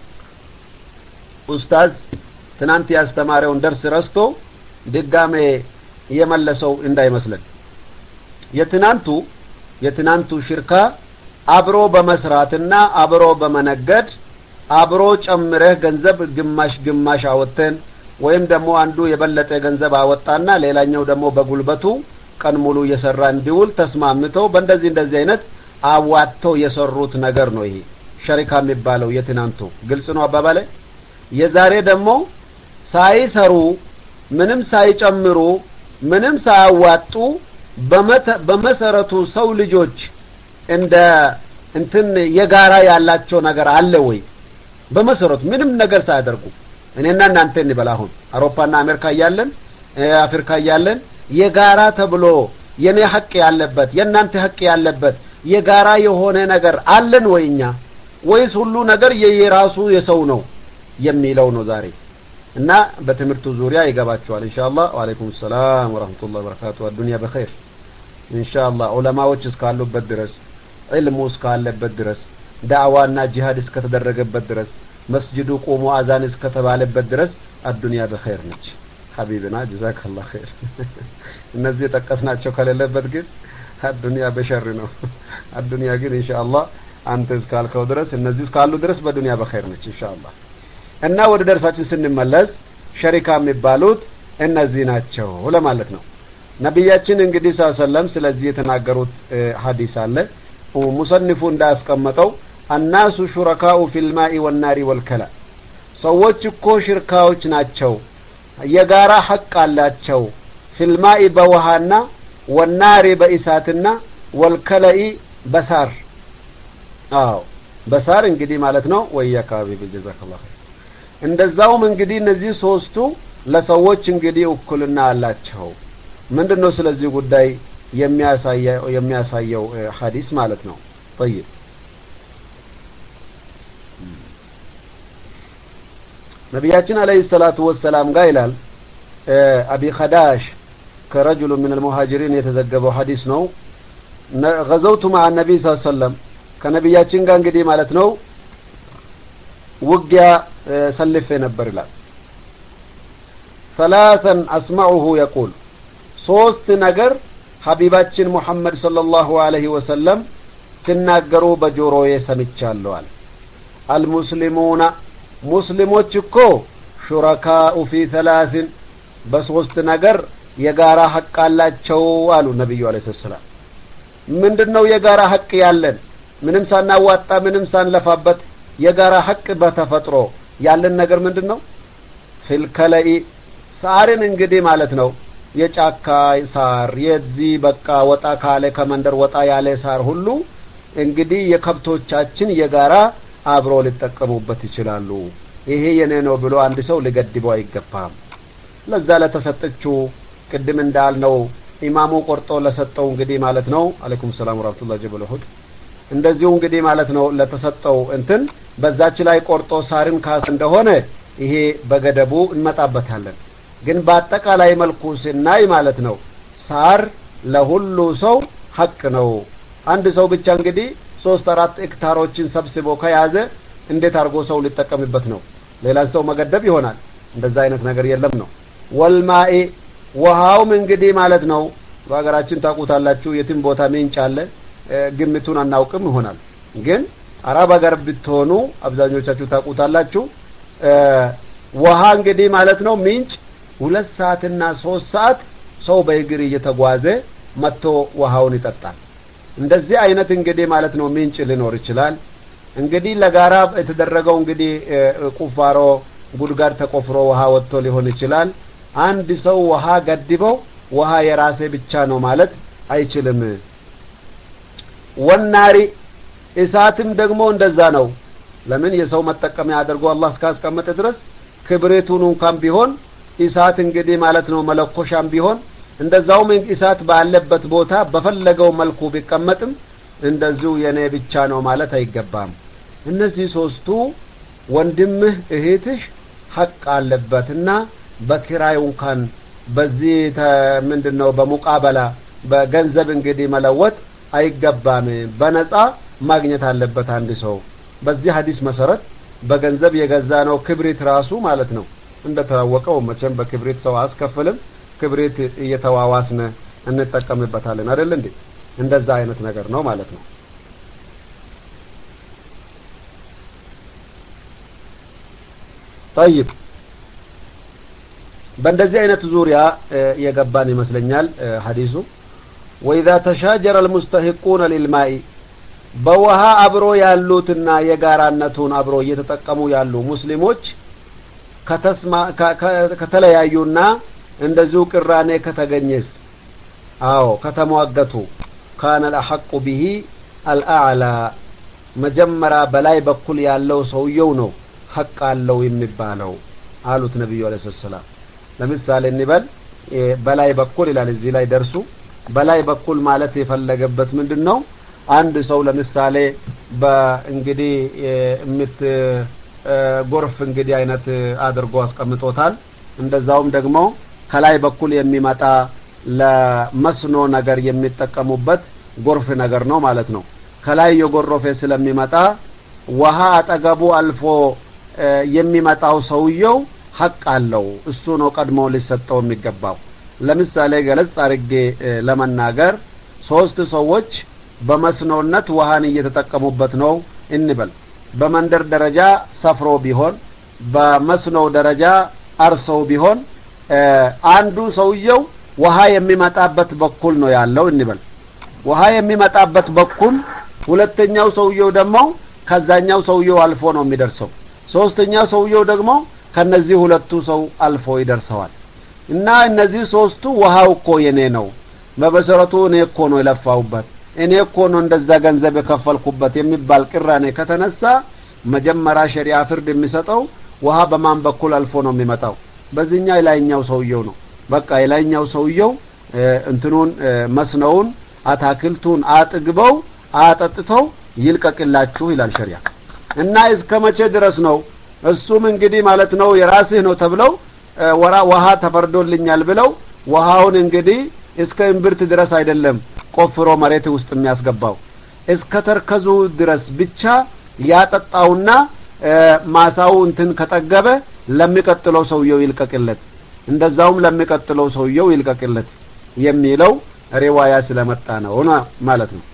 ኡስታዝ ትናንት ያስተማረውን ደርስ ረስቶ ድጋሜ የመለሰው እንዳይመስለን። የትናንቱ የትናንቱ ሽርካ አብሮ በመስራትና አብሮ በመነገድ አብሮ ጨምረህ ገንዘብ ግማሽ ግማሽ አወጣን ወይም ደግሞ አንዱ የበለጠ ገንዘብ አወጣና ሌላኛው ደግሞ በጉልበቱ ቀን ሙሉ የሰራ እንዲውል ተስማምተው በእንደዚህ እንደዚህ አይነት አዋጥተው የሰሩት ነገር ነው። ይሄ ሸሪካ የሚባለው የትናንቱ ግልጽ ነው አባባለ። የዛሬ ደግሞ ሳይሰሩ ምንም ሳይጨምሩ ምንም ሳያዋጡ በመሰረቱ ሰው ልጆች እንደ እንትን የጋራ ያላቸው ነገር አለ ወይ? በመሰረቱ ምንም ነገር ሳያደርጉ እኔና እናንተ እንበላሁን አውሮፓና አሜሪካ ያያለን አፍሪካ ያያለን የጋራ ተብሎ የኔ ሐቅ ያለበት የናንተ ሐቅ ያለበት የጋራ የሆነ ነገር አለን ወይኛ ወይስ ሁሉ ነገር የየራሱ የሰው ነው የሚለው ነው ዛሬ እና በትምርቱ ዙሪያ ይገባችኋል ኢንሻአላህ። ወአለይኩም ሰላም ወራህመቱላሂ ወበረካቱ። الدنيا بخير ኢንሻአላህ። ዑለማዎች እስካሉበት ድረስ ዒልሙ እስካለበት ድረስ ዳዕዋና ጂሃድ እስከተደረገበት ድረስ መስጂዱ ቆሞ አዛን እስከተባለበት ድረስ الدنيا بخير ነች ሐቢብና ጀዛከላህ ኸይር። እነዚህ ተቀስናቸው ከሌለበት ግን الدنيا በሸር ነው። الدنيا ግን ኢንሻአላህ አንተ እስካልከው ድረስ እነዚህ እስካሉ ድረስ በዱንያ በኸይር ነች ኢንሻአላህ። እና ወደ ደርሳችን ስንመለስ ሸሪካ የሚባሉት እነዚህ ናቸው ለማለት ነው። ነብያችን እንግዲህ ሰለላሁ ስለዚህ የተናገሩት ሐዲስ አለ ሙሰንፉ እንዳስቀመጠው الناس شركاء في الماء والنار والكلى ሰዎች እኮ ሽርካዎች ናቸው የጋራ ሐቅ አላቸው في الماء በውሃና والنار በእሳትና والكلى በሳር አዎ በሳር እንግዲህ ማለት ነው ወያካቢ በጀዛከላህ እንደዛውም እንግዲህ እነዚህ ሶስቱ ለሰዎች እንግዲህ እኩልና አላቸው። ምንድነው ስለዚህ ጉዳይ የሚያሳየው የሚያሳየው ሐዲስ ማለት ነው። طيب ነብያችን አለይሂ ሰላቱ ወሰለም ጋር ይላል አቢ ኸዳሽ ከረጁል من المهاجرين የተዘገበው ሐዲስ ነው። غزوت مع النبي صلى الله عليه وسلم ከነብያችን ጋር እንግዲህ ማለት ነው ውጊያ ሰልፌ ነበር ይላል። ثلاثا اسمعه يقول ሶስት ነገር ሐቢባችን ሙሐመድ ሰለላሁ ዐለይሂ ወሰለም ሲናገሩ በጆሮዬ ሰምቻለሁ። المسلمون ሙስሊሞች እኮ ሹረካኡ ፊ ثلاث በሶስት ነገር የጋራ ሐቅ አላቸው አሉ ነብዩ አለይሂ ሰላም። ምንድነው የጋራ ሐቅ ያለን? ምንም ሳናዋጣ ምንም ሳንለፋበት የጋራ ሐቅ በተፈጥሮ ያለን ነገር ምንድነው? ፍልከለኢ ሳርን እንግዲህ ማለት ነው የጫካ ሳር የዚህ በቃ ወጣ ካለ ከመንደር ወጣ ያለ ሳር ሁሉ እንግዲህ የከብቶቻችን የጋራ አብሮ ሊጠቀሙበት ይችላሉ። ይሄ የኔ ነው ብሎ አንድ ሰው ሊገድበው አይገባም። ለዛ ለተሰጠችው ቅድም እንዳልነው ኢማሙ ቆርጦ ለሰጠው እንግዲህ ማለት ነው አለይኩም ሰላም ወራህመቱላሂ ወበረካቱ እንደዚሁ እንግዲህ ማለት ነው ለተሰጠው እንትን በዛች ላይ ቆርጦ ሳርን ካስ እንደሆነ ይሄ በገደቡ እንመጣበታለን። ግን በአጠቃላይ መልኩ ሲናይ ማለት ነው ሳር ለሁሉ ሰው ሐቅ ነው። አንድ ሰው ብቻ እንግዲህ ሶስት አራት ሄክታሮችን ሰብስቦ ከያዘ እንዴት አርጎ ሰው ሊጠቀምበት ነው? ሌላ ሰው መገደብ ይሆናል። እንደዛ አይነት ነገር የለም ነው። ወልማኢ ውሃውም እንግዲህ ማለት ነው በአገራችን ታውቁታላችሁ የትም ቦታ ምንጭ አለ ግምቱን አናውቅም ይሆናል ግን አረብ ሀገር ብትሆኑ አብዛኞቻችሁ ታውቁታላችሁ ውሃ እንግዲህ ማለት ነው ምንጭ ሁለት ሰዓትና ሶስት ሰዓት ሰው በእግር እየተጓዘ መጥቶ ውሃውን ይጠጣል እንደዚህ አይነት እንግዲህ ማለት ነው ምንጭ ሊኖር ይችላል እንግዲህ ለጋራ የተደረገው እንግዲህ ቁፋሮ ጉድጓድ ተቆፍሮ ውሃ ወጥቶ ሊሆን ይችላል አንድ ሰው ውሃ ገድበው ውሃ የራሴ ብቻ ነው ማለት አይችልም ወናሪ እሳትም ደግሞ እንደዛ ነው ለምን የሰው መጠቀሚያ አድርጎ አላህ እስካስቀመጠ ድረስ ክብሪቱን እንኳን ቢሆን እሳት እንግዲህ ማለት ነው መለኮሻም ቢሆን እንደዛውም እሳት ባለበት ቦታ በፈለገው መልኩ ቢቀመጥም እንደዚሁ የኔ ብቻ ነው ማለት አይገባም እነዚህ ሶስቱ ወንድምህ እህትህ ሐቅ አለበትና በኪራይ እንኳን በዚህ ምንድነው በሙቃበላ በገንዘብ እንግዲህ መለወጥ አይገባም በነፃ ማግኘት አለበት አንድ ሰው በዚህ ሐዲስ መሰረት በገንዘብ የገዛ ነው ክብሪት ራሱ ማለት ነው እንደተዋወቀው መቼም በክብሪት ሰው አስከፍልም ክብሪት እየተዋዋስነ እንጠቀምበታለን አይደል እንዴ እንደዛ አይነት ነገር ነው ማለት ነው طيب በእንደዚህ አይነት ዙሪያ የገባን ይመስለኛል ሐዲሱ وإذا تشاجر المستحقون للماء በውሃ አብሮ ያሉትና የጋራነቱን አብሮ እየተጠቀሙ ያሉ ሙስሊሞች ከተስማ ከተለያዩና እንደዚሁ ቅራኔ ከተገኘስ አዎ ከተሟገቱ كان الحق به الاعلى መጀመሪያ በላይ በኩል ያለው ሰውየው ነው ሐቅ አለው የሚባለው አሉት ነብዩ አለይሂ ሰላም ለምሳሌ እንበል በላይ በኩል ይላል እዚህ ላይ ደርሱ በላይ በኩል ማለት የፈለገበት ምንድነው አንድ ሰው ለምሳሌ በእንግዲህ እምት ጎርፍ እንግዲህ አይነት አድርጎ አስቀምጦታል እንደዛውም ደግሞ ከላይ በኩል የሚመጣ ለመስኖ ነገር የሚጠቀሙበት ጎርፍ ነገር ነው ማለት ነው ከላይ የጎረፈ ስለሚመጣ ውሃ አጠገቡ አልፎ የሚመጣው ሰውየው ሐቅ አለው እሱ ነው ቀድሞ ሊሰጠው የሚገባው ለምሳሌ ገለጽ አርጌ ለመናገር ሶስት ሰዎች በመስኖነት ውሃን እየተጠቀሙበት ነው እንበል በመንደር ደረጃ ሰፍሮ ቢሆን በመስኖ ደረጃ አርሰው ቢሆን አንዱ ሰውየው ውሃ የሚመጣበት በኩል ነው ያለው እንበል ውሃ የሚመጣበት በኩል ሁለተኛው ሰውየው ደግሞ ከዛኛው ሰውየው አልፎ ነው የሚደርሰው ሶስተኛው ሰውየው ደግሞ ከነዚህ ሁለቱ ሰው አልፎ ይደርሰዋል እና እነዚህ ሶስቱ ውሃው እኮ የኔ ነው በመሰረቱ እኔ እኮ ነው የለፋውበት እኔ እኮ ነው እንደዛ ገንዘብ የከፈልኩበት የሚባል ቅራኔ ከተነሳ መጀመሪያ ሸሪዓ ፍርድ የሚሰጠው ውሃ በማን በኩል አልፎ ነው የሚመጣው በዚህኛው ላይኛው ሰውየው ነው በቃ ላይኛው ሰውየው እንትኑን መስነውን አታክልቱን አጥግበው አጠጥተው ይልቀቅላችሁ ይላል ሸሪዓ እና እስከመቼ ድረስ ነው እሱም እንግዲህ ማለት ነው የራስህ ነው ተብለው ወራ ውሃ ተፈርዶልኛል ብለው ውሃውን እንግዲህ እስከ እምብርት ድረስ አይደለም ቆፍሮ መሬት ውስጥ የሚያስገባው እስከ ተርከዙ ድረስ ብቻ ያጠጣውና ማሳው እንትን ከጠገበ ለሚቀጥለው ሰውየው ይልቀቅለት እንደዛውም ለሚቀጥለው ሰውየው ይልቀቅለት የሚለው ሪዋያ ስለመጣ ነው ማለት ነው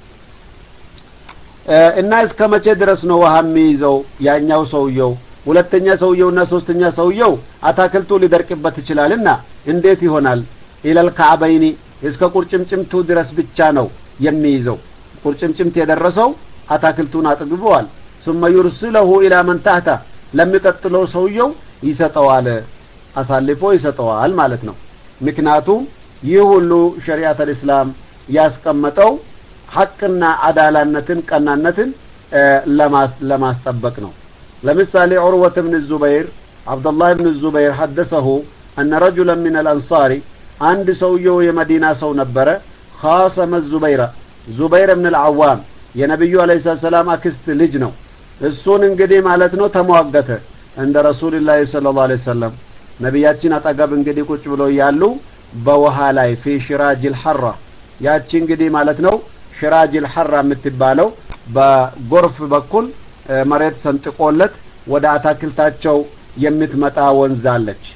እና እስከ መቼ ድረስ ነው ውሃ የሚይዘው ያኛው ሰውየው ሁለተኛ ሰውየውና ሶስተኛ ሰውየው አታክልቱ ሊደርቅበት ይችላልና እንዴት ይሆናል ኢላል ከዓበይኒ እስከ ቁርጭምጭምቱ ድረስ ብቻ ነው የሚይዘው ቁርጭምጭምት የደረሰው አታክልቱን አጥግቧል ثم يرسله الى من تحت ለሚቀጥለው ሰውየው ይሰጠዋል አሳልፎ ይሰጠዋል ማለት ነው ምክንያቱም ይህ ሁሉ ሸሪዓት الاسلام ያስቀመጠው ሐቅና አዳላነትን ቀናነትን ለማስጠበቅ ነው ለምሳሌ ዑርወት ኢብኑ ዙበይር አብዱላህ ኢብኑ ዙበይር حدثه ان رجلا من الانصار አንድ ሰውየው የመዲና ሰው ነበረ خاصم الزبير ዙበይር ኢብኑ العوام የነብዩ አለይሂ ሰላም አክስት ልጅ ነው እሱን እንግዲህ ማለት ነው ተሟገተ እንደ ረሱልላህ ሰለላሁ ዐለይሂ ወሰለም ነብያችን አጠገብ እንግዲህ ቁጭ ብለው ያሉ በውሃ ላይ في شراج الحرة ያቺ እንግዲህ ማለት ነው شراج الحرة የምትባለው በጎርፍ በኩል መሬት ሰንጥቆለት ወደ አታክልታቸው የምትመጣ ወንዝ አለች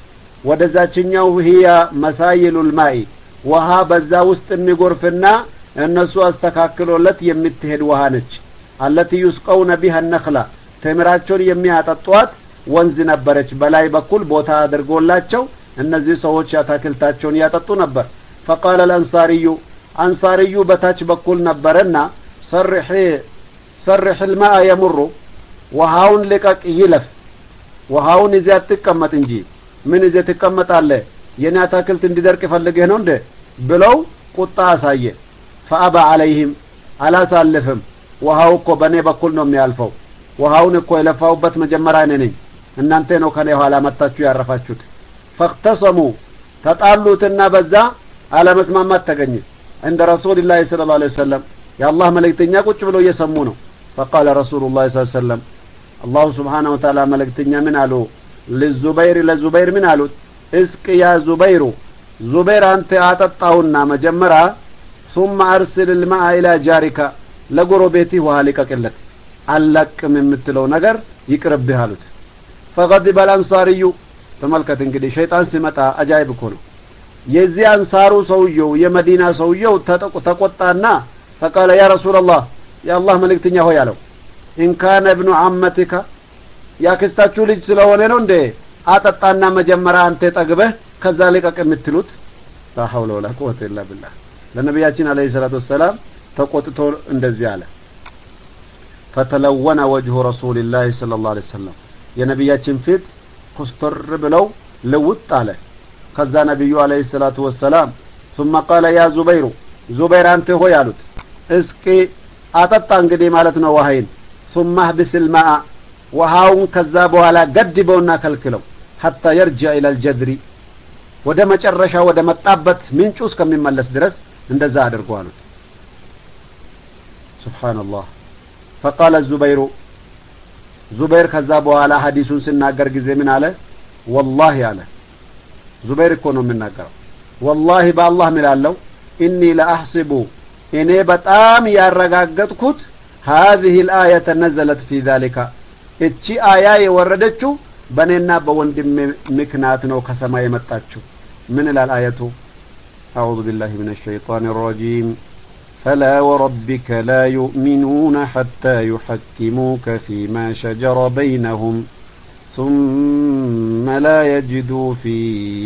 ወደዛችኛው هي مسايل الماء ውሃ በዛ ውስጥ የሚጎርፍና እነሱ አስተካክሎለት የምትሄድ ውሃ ነች التي يسقون بها النخل ተምራቸውን የሚያጠጧት ወንዝ ነበረች በላይ በኩል ቦታ አድርጎላቸው እነዚህ ሰዎች አታክልታቸውን ያጠጡ ነበር فقال الانصاري انصاري በታች በኩል ነበርና صرح صرح الماء يمر ውሃውን ለቀቅ ይለፍ ውሃውን እዚያ ተቀመጥ እንጂ ምን እዚያ ተቀመጣለህ የኔ አታክልት እንዲደርቅ ፈልገህ ነው እንዴ ብለው ቁጣ አሳየ فابى عليهم አላሳለፈም ውሃው እኮ በኔ በኩል ነው የሚያልፈው ውሃውን እኮ የለፋውበት መጀመሪያ ነኝ እናንተ ነው ከኔ ኋላ መጣችሁ ያረፋችሁት فاختصموا ተጣሉትና በዛ على መስማማት ተገኘ عند رسول الله صلى الله عليه وسلم يا الله ملائكتኛ ቁጭ ብለው እየሰሙ ነው فقال رسول الله صلى الله عليه وسلم الله سبحانه وتعالى ملائكتኛ ምን አሉ للزبير لزبير ምን አሉት اسق يا زبير زبير አንተ አጠጣውና መጀመሪያ ثم ارسل الماء الى جارك ለጎረቤትህ ውሃ ልቀቅለት አለቅም የምትለው ነገር ይቅርብህ አሉት فغضب الانصاري ተመልከት እንግዲህ ሸይጣን ሲመጣ አጃይብ እኮ ነው የዚህ አንሳሩ ሰውየው የመዲና ሰውየው ተቆጣና فقال يا رسول الله يا الله መልእክተኛ ሆይ አለው ان كان ابن عمتك ያ ክስታችሁ ልጅ ስለሆነ ነው እንዴ አጠጣና መጀመሪያ አንተ ጠግበህ ከዛ ልቀቅ የምትሉት لا حول ولا قوه الا بالله ለነብያችን አለይሂ ሰላቱ ወሰለም ተቆጥቶ እንደዚህ አለ فتلون وجه رسول الله صلى الله عليه وسلم የነብያችን ፊት ኮስተር ብለው ለውጥ አለ ከዛ ነብዩ አለይሂ ሰላቱ ወሰለም ثم قال يا زبير زبير አንተ ሆይ አሉት እስኪ አጠጣ እንግዲህ ማለት ነው ውሃይን ثم احبس الماء ውሃውን ከዛ በኋላ ገድበውና ከልክለው حتى يرجع الى الجدر ወደ መጨረሻ ወደ መጣበት ምንጩ እስከሚመለስ ድረስ እንደዛ አድርጉ አሉት سبحان الله فقال الزبير زبير ከዛ በኋላ ሐዲሱን ሲናገር ጊዜ ምን አለ والله አለ زبير እኮ ነው የሚናገረው والله بالله ምላለሁ اني لاحسب እኔ በጣም ያረጋገጥኩት هذه الايه نزلت في ذلك እቺ አያ የወረደችው በኔና በወንድም ምክንያት ነው ከሰማይ የመጣችው ምን ይላል አያቱ اعوذ بالله من الشيطان الرجيم فلا وربك لا يؤمنون حتى يحكموك فيما شجر بينهم ثم لا يجدوا في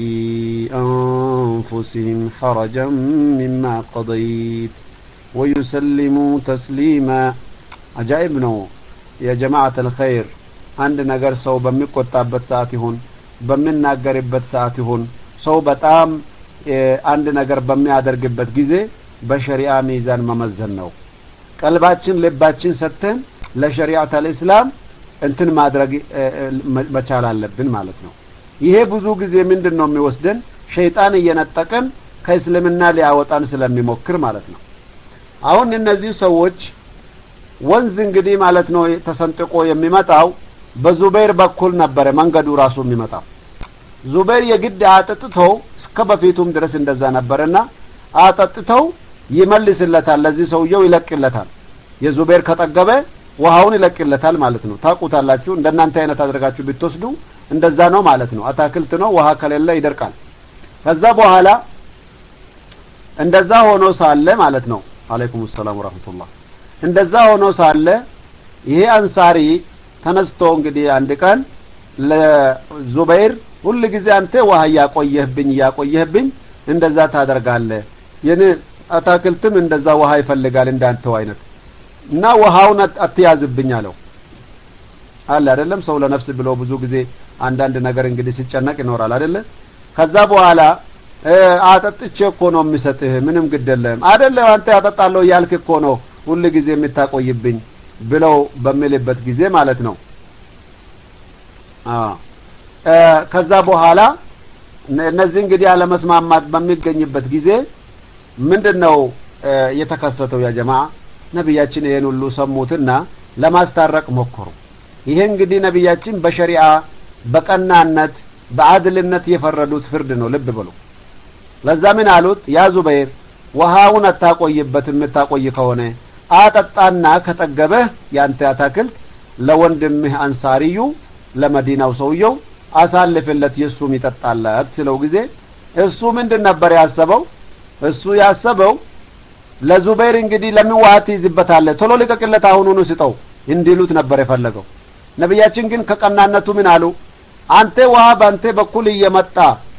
أنفسهم حرجا مما قضيت ويسلموا تسليما عجائب نو يا جماعة الخير عند نجر سو بمقطعበት ሰዓት ይሁን በመናገርበት ሰዓት ይሁን ሰው በጣም አንድ ነገር በሚያደርግበት ጊዜ በሸሪዓ ሚዛን መመዘን ነው ቀልባችን ልባችን ሰተን ለሸሪዓት አልእስላም እንትን ማድረግ መቻል አለብን ማለት ነው ይሄ ብዙ ጊዜ ምንድነው የሚወስደን ሸይጣን እየነጠቀን ከእስልምና ሊያወጣን ስለሚሞክር ማለት ነው አሁን እነዚህ ሰዎች ወንዝ እንግዲህ ማለት ነው ተሰንጥቆ የሚመጣው በዙበይር በኩል ነበር መንገዱ ራሱ የሚመጣው ዙበይር የግድ አጠጥተው እስከ በፊቱም ድረስ እንደዛ ነበርና አጠጥተው ይመልስለታል ለዚህ ሰውየው ይለቅለታል የዙበይር ከጠገበ ውሃውን ይለቅለታል ማለት ነው ታቁታላችሁ እንደናንተ አይነት አድርጋችሁ ብትወስዱ እንደዛ ነው ማለት ነው አታክልት ነው ውሃ ከሌለ ይደርቃል ከዛ በኋላ እንደዛ ሆኖ ሳለ ማለት ነው አለይኩም ሰላም ወራህመቱላህ እንደዛ ሆኖ ሳለ ይሄ አንሳሪ ተነስቶ እንግዲህ አንድ ቀን ለዙበይር ሁሉ ጊዜ አንተ ውሃ ያቆየህብኝ ያቆየህብኝ እንደዛ ታደርጋለህ የኔ አታክልትም እንደዛ ውሃ ይፈልጋል እንዳንተው አይነት እና ውሃውን አትያዝብኝ አለው አለ አይደለም ሰው ለነፍስ ብሎ ብዙ ጊዜ አንዳንድ ነገር እንግዲህ ሲጨነቅ ይኖራል አይደለ ከዛ በኋላ አጠጥቼ እኮ ነው የሚሰጥህ ምንም ግደለም አይደለ አንተ ያጠጣለው ያልክ እኮ ነው ሁሉ ጊዜ የምታቆይብኝ ብለው በሚልበት ጊዜ ማለት ነው አ ከዛ በኋላ እነዚህ እንግዲህ ያለ መስማማት በሚገኝበት ጊዜ ምንድነው የተከሰተው ያ ጀማዓ ነብያችን ይሄን ሁሉ ሰሙትና ለማስታረቅ ሞከሩ ይሄ እንግዲህ ነብያችን በሸሪዓ በቀናነት በአድልነት የፈረዱት ፍርድ ነው ልብ በሉ ለዛ ምን አሉት ያ ዙበይር ውሃውን አታቆይበት የምታቆይ ከሆነ አጠጣና ከጠገበህ ያንተ አታክልት ለወንድምህ አንሳሪዩ ለመዲናው ሰውየው አሳልፍለት የሱም ይጠጣላት ስለው ጊዜ እሱ ምንድን ነበር ያሰበው እሱ ያሰበው ለዙበይር እንግዲህ ለምን ዋት ይዝበታል ቶሎ ልቀቅለት አሁኑኑ ስጠው እንዲሉት ነበር የፈለገው ነብያችን ግን ከቀናነቱ ምን አሉ አንተ ውሃ ባንተ በኩል እየመጣ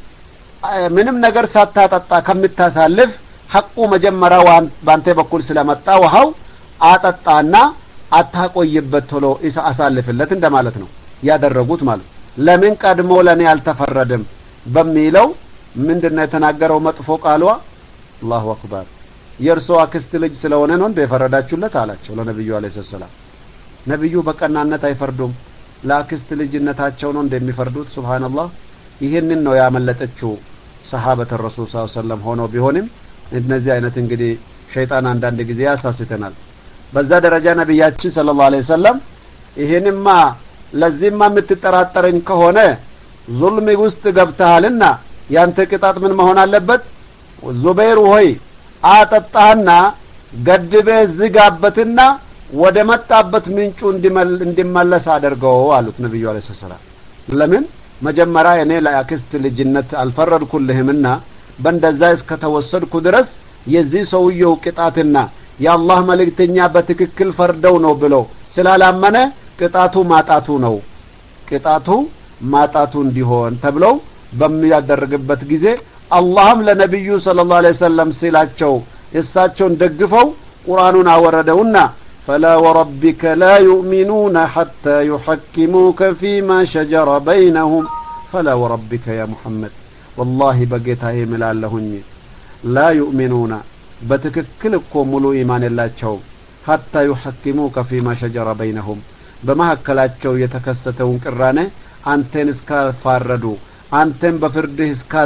ምንም ነገር ሳታጠጣ ከምታሳልፍ ሐቁ መጀመሪያ ባንተ በኩል ስለመጣ ውሃው አጠጣና አታቆይበት ቶሎ ኢሳ አሳልፍለት እንደማለት ነው ያደረጉት ማለት ለምን ቀድሞ ለኔ አልተፈረደም በሚለው ምንድነው የተናገረው መጥፎ ቃሏ አላሁ አክበር የርሶ አክስት ልጅ ስለሆነ ነው እንደፈረዳችሁለት አላቸው ለነብዩ አለይሂ ሰላም ነብዩ በቀናነት አይፈርዱም ለአክስት ልጅነታቸው ነው እንደሚፈርዱት ሱብሃንአላህ ይሄንን ነው ያመለጠችው ሰሃበተ ረሱል ሰለላሁ ዐለይሂ ወሰለም ሆኖ ቢሆንም እነዚህ አይነት እንግዲህ ሸይጣን አንዳንድ ጊዜ ያሳስተናል በዛ ደረጃ ነብያችን ሰለላሁ ዐለይሂ ወሰለም ይሄንማ ለዚህማ የምትጠራጠረኝ ከሆነ ዙልም ውስጥ ገብተሃልና ያንተ ቅጣት ምን መሆን አለበት ዙበይር ሆይ አጠጣህና ገድበ ዝጋበትና ወደ መጣበት ምንጩ እንዲመለስ አድርገው አሉት ነብዩ አለይሂ ሰላም ለምን መጀመሪያ እኔ ለአክስት ልጅነት አልፈረድኩልህምና በእንደዛ እስከተወሰድኩ ድረስ የዚህ ሰውየው ቅጣትና የአላህ መልእክተኛ በትክክል ፈርደው ነው ብሎ ስላላመነ ቅጣቱ ማጣቱ ነው ቅጣቱ ማጣቱ እንዲሆን ተብለው በሚያደርግበት ጊዜ አላህም ለነብዩ ሰለላሁ ዐለይሂ ወሰለም ሲላቸው እሳቸውን ደግፈው ቁርአኑን አወረደውና فلا وربك لا يؤمنون حتى يحكموك فيما شجر بينهم فلا وربك يا محمد والله بقيتها ملالهن لا يؤمنون بتككلكم ملو إيمان الله حتى يحكموك فيما شجر بينهم በመሐከላቸው የተከሰተውን ቅራኔ አንተን እስካልፋረዱ አንተን በፍርድህ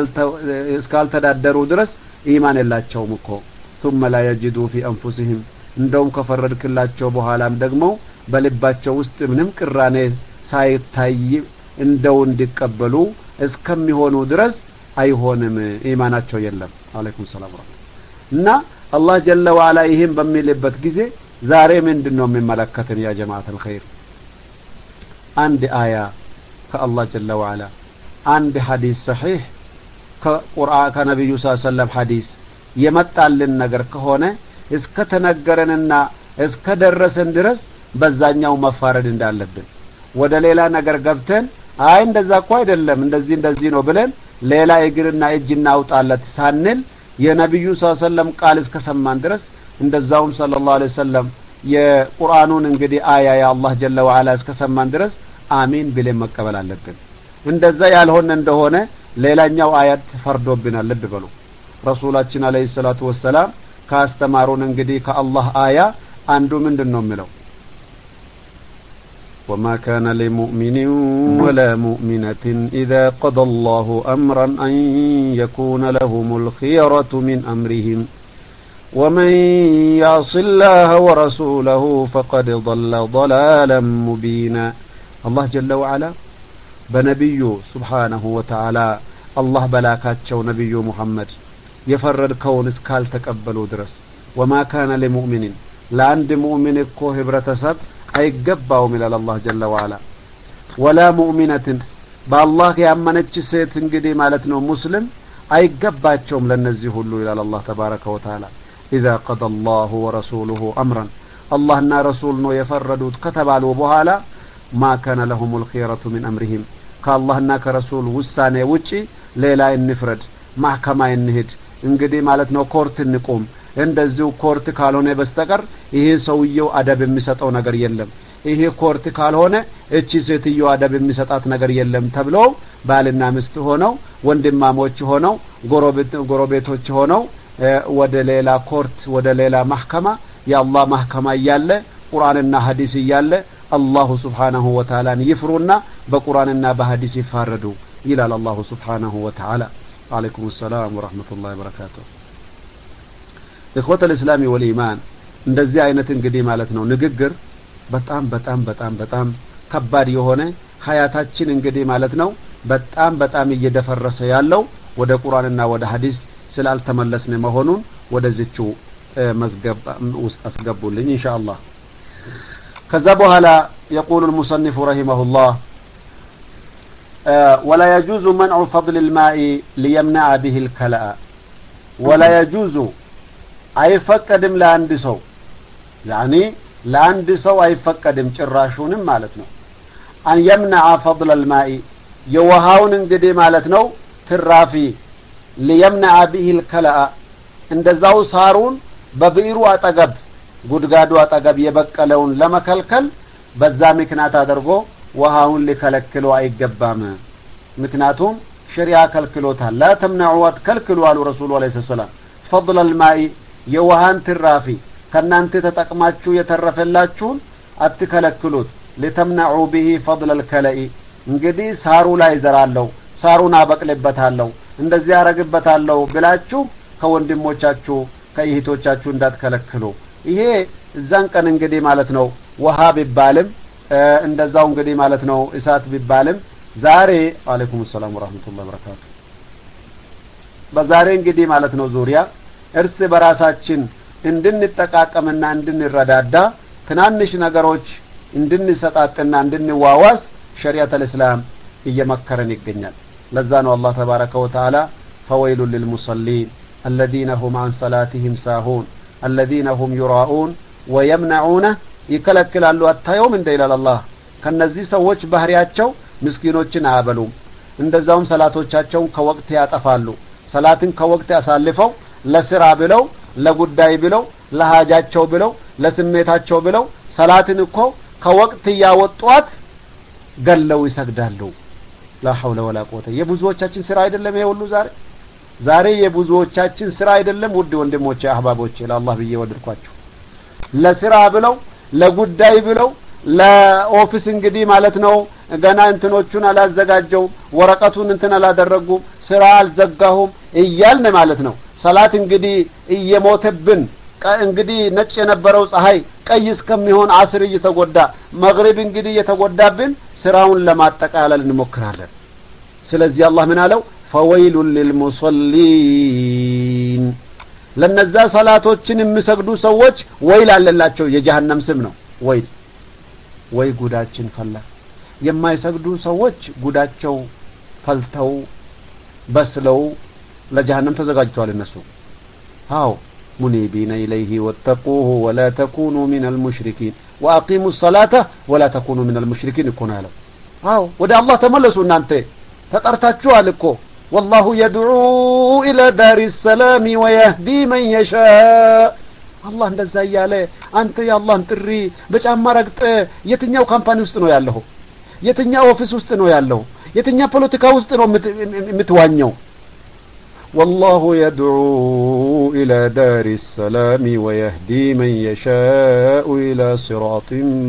እስካልተዳደሩ ድረስ ኢማን የላቸውም እኮ ثم لا يجدوا في انفسهم እንደውም ከፈረድክላቸው በኋላም ደግሞ በልባቸው ውስጥ ምንም ቅራኔ ሳይታይ እንደው እንዲቀበሉ እስከሚሆኑ ድረስ አይሆንም ኢማናቸው የለም አለይኩም ሰላም እና አላህ ጀለ ወዐላ ይሄን በሚልበት ጊዜ ዛሬ ምንድነው የሚመለከተን ያ ጀማዓት الخير አንድ አያ ከአላህ ጀለ ወዐላ አንድ ሐዲስ ሰሂህ ከቁርአን ከነብዩ ሰለላሁ ዐለይሂ ወሰለም ሐዲስ የመጣልን ነገር ከሆነ እስከ ተነገረንና እስከ ደረሰን ድረስ በዛኛው መፋረድ እንዳለብን ወደ ሌላ ነገር ገብተን አይ እንደዛ እኮ አይደለም እንደዚህ እንደዚህ ነው ብለን ሌላ እግርና እጅና አውጣለት ሳንል የነብዩ ሰለላሁ ዐለይሂ ወሰለም ቃል እስከ ሰማን ድረስ እንደዛውም ሰለላሁ ዐለይሂ ወሰለም የቁርአኑን እንግዲህ አያ የአላህ ጀለ ወዐላ እስከ ሰማን ድረስ አሚን ብለን መቀበል አለብን እንደዛ ያልሆነ እንደሆነ ሌላኛው አያት ፈርዶብናል ልብ በሉ ረሱላችን አለይሂ ሰላቱ ወሰለም ካስተማሩን እንግዲህ ከአላህ አያ አንዱ ምንድነው የሚለው وما كان لمؤمن ولا مؤمنة إذا قضى الله أمرا أن يكون لهم الخيرة من أمرهم ومن يعص الله ورسوله فقد ضل ضلالا مبينا الله جل وعلا بنبي سبحانه وتعالى الله بلاكاتشو نبي محمد يفرد كون اسكال تقبلوا درس وما كان لمؤمن لا عند مؤمن كو هبرتسب አይገባውም ይላል አላህ ጀለ ወዐላ ወላ ሙእሚነትን በአላህ ያመነች ሴት እንግዲህ ማለት ነው ሙስሊም አይገባቸውም ለነዚህ ሁሉ ይላል አላህ ተባረከ ወተዓላ اذا قضى الله ورسوله امرا اللهና ረሱል ነው የፈረዱት ከተባሉ በኋላ ما كان لهم الخيرة من امرهم ከአላህና ከረሱል ውሳኔ ውጪ ሌላ እንፍረድ ማህከማ እንሂድ እንግዲህ ማለት ነው ኮርት እንቆም እንደዚሁ ኮርት ካልሆነ በስተቀር ይሄ ሰውየው አደብ የሚሰጠው ነገር የለም ይሄ ኮርት ካልሆነ እቺ ሴትዮ አደብ የሚሰጣት ነገር የለም ተብሎ ባልና ሚስት ሆነው ወንድማሞች ሆነው ጎረቤት ጎረቤቶች ሆነው ወደ ሌላ ኮርት ወደ ሌላ ማህከማ የአላህ ማህከማ ያለ ቁርአንና ሐዲስ ያለ አላህ Subhanahu Wa Ta'ala ይፍሩና በቁርአንና በሐዲስ ይፋረዱ ይላል አላህ Subhanahu Wa Ta'ala አለይኩም ሰላም ወራህመቱላሂ ወበረካቱሁ እخوة الاسلام والايمان እንደዚህ አይነት እንግዲህ ማለት ነው ንግግር በጣም በጣም በጣም በጣም ከባድ የሆነ ሐያታችን እንግዲህ ማለት ነው በጣም በጣም እየደፈረሰ ያለው ወደ ቁርአንና ወደ ሐዲስ ስላልተመለስን መሆኑን ወደዚቹ መዝገብ ውስጥ አስገቡልኝ ኢንሻአላህ ከዛ በኋላ يقول المصنف رحمه الله ولا يجوز منع فضل الماء ليمنع به الكلاء ولا يجوز አይፈቀድም ለአንድ ሰው يعني ለአንድ ሰው አይፈቀድም ጭራሹንም ማለት ነው አን يمنع فضل الماء የውሃውን እንግዲህ ማለት ነው ትራፊ ليمنع به الكلاء እንደዛው ሳሩን በብኢሩ አጠገብ ጉድጋዱ አጠገብ የበቀለውን ለመከልከል በዛ ምክንያት አድርጎ ውሃውን ሊከለክለው አይገባም ምክንያቱም ሸሪዓ ከልክሎታል لا تمنعوا وتكلكلوا على رسول الله صلى الله عليه وسلم فضل الماء የውሃን ትራፊ ከናንተ ተጠቅማችሁ የተረፈላችሁን አትከለክሉት لتمنعوا به فضل الكلاء እንግዲህ ሳሩ ላይ ዘራለው ሳሩን አበቅልበታለሁ እንደዚህ ያረግበታለሁ ብላችሁ ከወንድሞቻችሁ ከእህቶቻችሁ እንዳትከለክሉ ይሄ እዛን ቀን እንግዲህ ማለት ነው ውሃ ቢባልም እንደዛው እንግዲህ ማለት ነው እሳት ቢባልም ዛሬ አለይኩም ሰላም ወራህመቱላሂ ወበረካቱ በዛሬ እንግዲህ ማለት ነው ዙሪያ እርስ በራሳችን እንድንጠቃቀምና እንድንረዳዳ ትናንሽ ነገሮች እንድንሰጣጥና እንድንዋዋስ ሸሪዓተ እስላም እየመከረን ይገኛል ለዛ ነው አላህ ተባረከ ወተዓላ فويل للمصلين الذين هم عن صلاتهم ساهون الذين هم يراؤون ويمنعون ይከለክላሉ አታዩም እንደ ይላል አላህ ከነዚህ ሰዎች ባህሪያቸው ምስኪኖችን አያበሉም እንደዛውም ሰላቶቻቸውን ከወቅት ያጠፋሉ ሰላትን ከወቅት ያሳልፈው ለስራ ብለው ለጉዳይ ብለው ለሃጃቸው ብለው ለስሜታቸው ብለው ሰላትን እኮ ከወቅት ያወጧት ገለው ይሰግዳሉ لا حول ولا قوه የብዙዎቻችን ስራ አይደለም ይሄ ሁሉ ዛሬ ዛሬ የብዙዎቻችን ስራ አይደለም ውድ ወንድሞቼ አህባቦቼ ለአላህ ብዬ ወድርኳችሁ ለስራ ብለው ለጉዳይ ብለው ለኦፊስ እንግዲህ ማለት ነው ገና እንትኖቹን አላዘጋጀው ወረቀቱን እንትን አላደረጉም ስራ አልዘጋሁም እያልን ማለት ነው ሰላት እንግዲህ እየሞተብን እንግዲህ ነጭ የነበረው ፀሐይ ቀይ እስከሚሆን አስር እየተጎዳ መግሪብ እንግዲህ እየተጎዳብን ስራውን ለማጠቃለል እንሞክራለን ስለዚህ አላህ ምን አለው فويل للمصلين ለነዛ ሰላቶችን የሚሰግዱ ሰዎች ወይል አለላቸው የጀሃነም ስም ነው ወይል ወይ ጉዳችን ፈላ የማይሰግዱ ሰዎች ጉዳቸው ፈልተው በስለው ለጀሃነም ተዘጋጅተዋል እነሱ አው منيبين إليه واتقوه ولا تكونوا من المشركين وأقيموا الصلاة ولا تكونوا من المشركين يكون له አው ወደ አላህ ተመለሱ እናንተ ተጠርታችኋል እኮ والله يدعو إلى دار السلام ويهدي من يشاء الله እንደዛ ያለ አንተ ያላህን ጥሪ በጫማ ረግጠ የትኛው ካምፓኒ ውስጥ ነው ያለው የትኛው ኦፊስ ውስጥ ነው ያለው የትኛው ፖለቲካ ውስጥ ነው የምትዋኘው والله يدعو إلى دار السلام ويهدي من يشاء إلى صراط